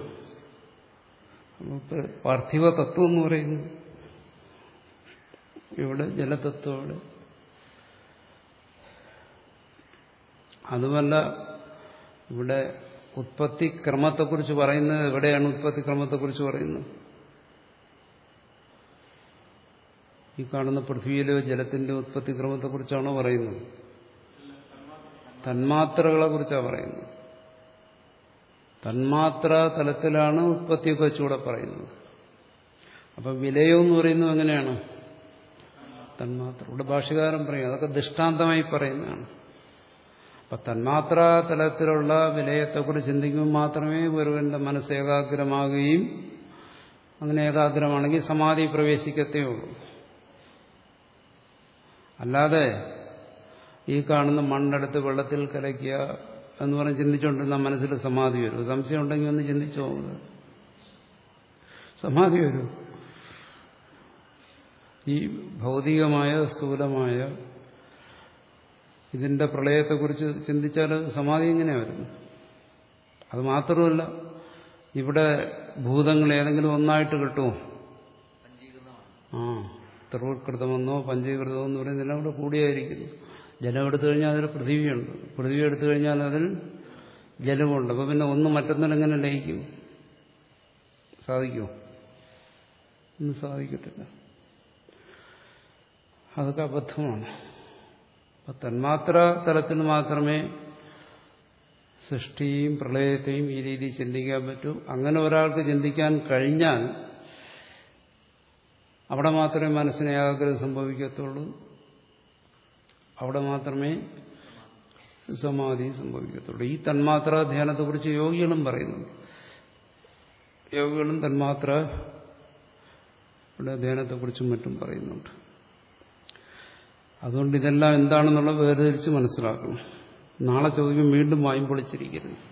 പാർത്ഥിവ തത്വം എന്ന് പറയുന്നു ഇവിടെ ജലതത്വം. അവിടെ അതുമല്ല, ഇവിടെ ഉത്പത്തി ക്രമത്തെക്കുറിച്ച് പറയുന്നത് എവിടെയാണ്? ഉത്പത്തി ക്രമത്തെക്കുറിച്ച് പറയുന്നത് ഈ കാണുന്ന പൃഥ്വിയിലെ ജലത്തിന്റെ ഉത്പത്തി ക്രമത്തെക്കുറിച്ചാണോ പറയുന്നത്? തന്മാത്രകളെ കുറിച്ചാണ് പറയുന്നത്. തന്മാത്ര തലത്തിലാണ് ഉത്പത്തിയൊക്കെ വെച്ചുകൂടെ പറയുന്നത്. അപ്പം വിലയോ എന്ന് പറയുന്നത് എങ്ങനെയാണ്? തന്മാത്ര. ഇവിടെ ഭാഷ്യകാരൻ പറയും അതൊക്കെ ദൃഷ്ടാന്തമായി പറയുന്നതാണ്. അപ്പൊ തന്മാത്ര തലത്തിലുള്ള വിലയത്തെക്കുറിച്ച് ചിന്തിക്കുമ്പോൾ മാത്രമേ ഒരുവന്റെ മനസ്സ് ഏകാഗ്രമാകുകയും അങ്ങനെ ഏകാഗ്രമാണെങ്കിൽ സമാധി പ്രവേശിക്കത്തേ ഉള്ളൂ. അല്ലാതെ ഈ കാണുന്ന മണ്ണെടുത്ത് വെള്ളത്തിൽ കലയ്ക്കുക എന്ന് പറഞ്ഞ് ചിന്തിച്ചുകൊണ്ടിരുന്ന മനസ്സിൽ സമാധി വരും. സംശയം ഉണ്ടെങ്കിൽ ഒന്ന് ചിന്തിച്ചു പോകുന്നത് സമാധി വരും. ഈ ഭൗതികമായ സ്ഥൂലമായ ഇതിന്റെ പ്രളയത്തെക്കുറിച്ച് ചിന്തിച്ചാൽ സമാധി ഇങ്ങനെ വരുന്നു. അത് മാത്രമല്ല, ഇവിടെ ഭൂതങ്ങൾ ഏതെങ്കിലും ഒന്നായിട്ട് കിട്ടുമോ? ആ ത്രിവൃത്കൃതമെന്നോ പഞ്ചീകൃതമോ എന്ന് പറയുന്നതെല്ലാം കൂടെ കൂടിയായിരിക്കുന്നു. ജലം എടുത്തു കഴിഞ്ഞാൽ അതിൽ പൃഥ്വിയുണ്ട്, പൃഥ്വി എടുത്തു കഴിഞ്ഞാൽ അതിൽ ജലമുണ്ട്. അപ്പോൾ പിന്നെ ഒന്ന് മറ്റൊന്നിനെങ്ങനെ ലയിക്കും? സാധിക്കുമോ? ഒന്നും സാധിക്കത്തില്ല. അതൊക്കെ അബദ്ധമാണ്. അപ്പം തന്മാത്ര തലത്തിൽ മാത്രമേ സൃഷ്ടിയും പ്രളയത്തെയും ഈ രീതിയിൽ ചിന്തിക്കാൻ പറ്റും. അങ്ങനെ ഒരാൾക്ക് ചിന്തിക്കാൻ കഴിഞ്ഞാൽ അവിടെ മാത്രമേ മനസ്സിന് ഏകാഗ്രത സംഭവിക്കത്തുള്ളൂ. അവിടെ മാത്രമേ സമാധി സംഭവിക്കത്തുള്ളൂ. ഈ തന്മാത്ര ധ്യാനത്തെക്കുറിച്ച് യോഗികളും പറയുന്നുണ്ട്. യോഗികളും തന്മാത്ര ധ്യാനത്തെക്കുറിച്ചും മറ്റും പറയുന്നുണ്ട്. അതുകൊണ്ട് ഇതെല്ലാം എന്താണെന്നുള്ളത് വേർതിരിച്ച് മനസ്സിലാക്കണം. നാളെ ചോദിക്കും വീണ്ടും വായും പൊളിച്ചിരിക്കരുത്.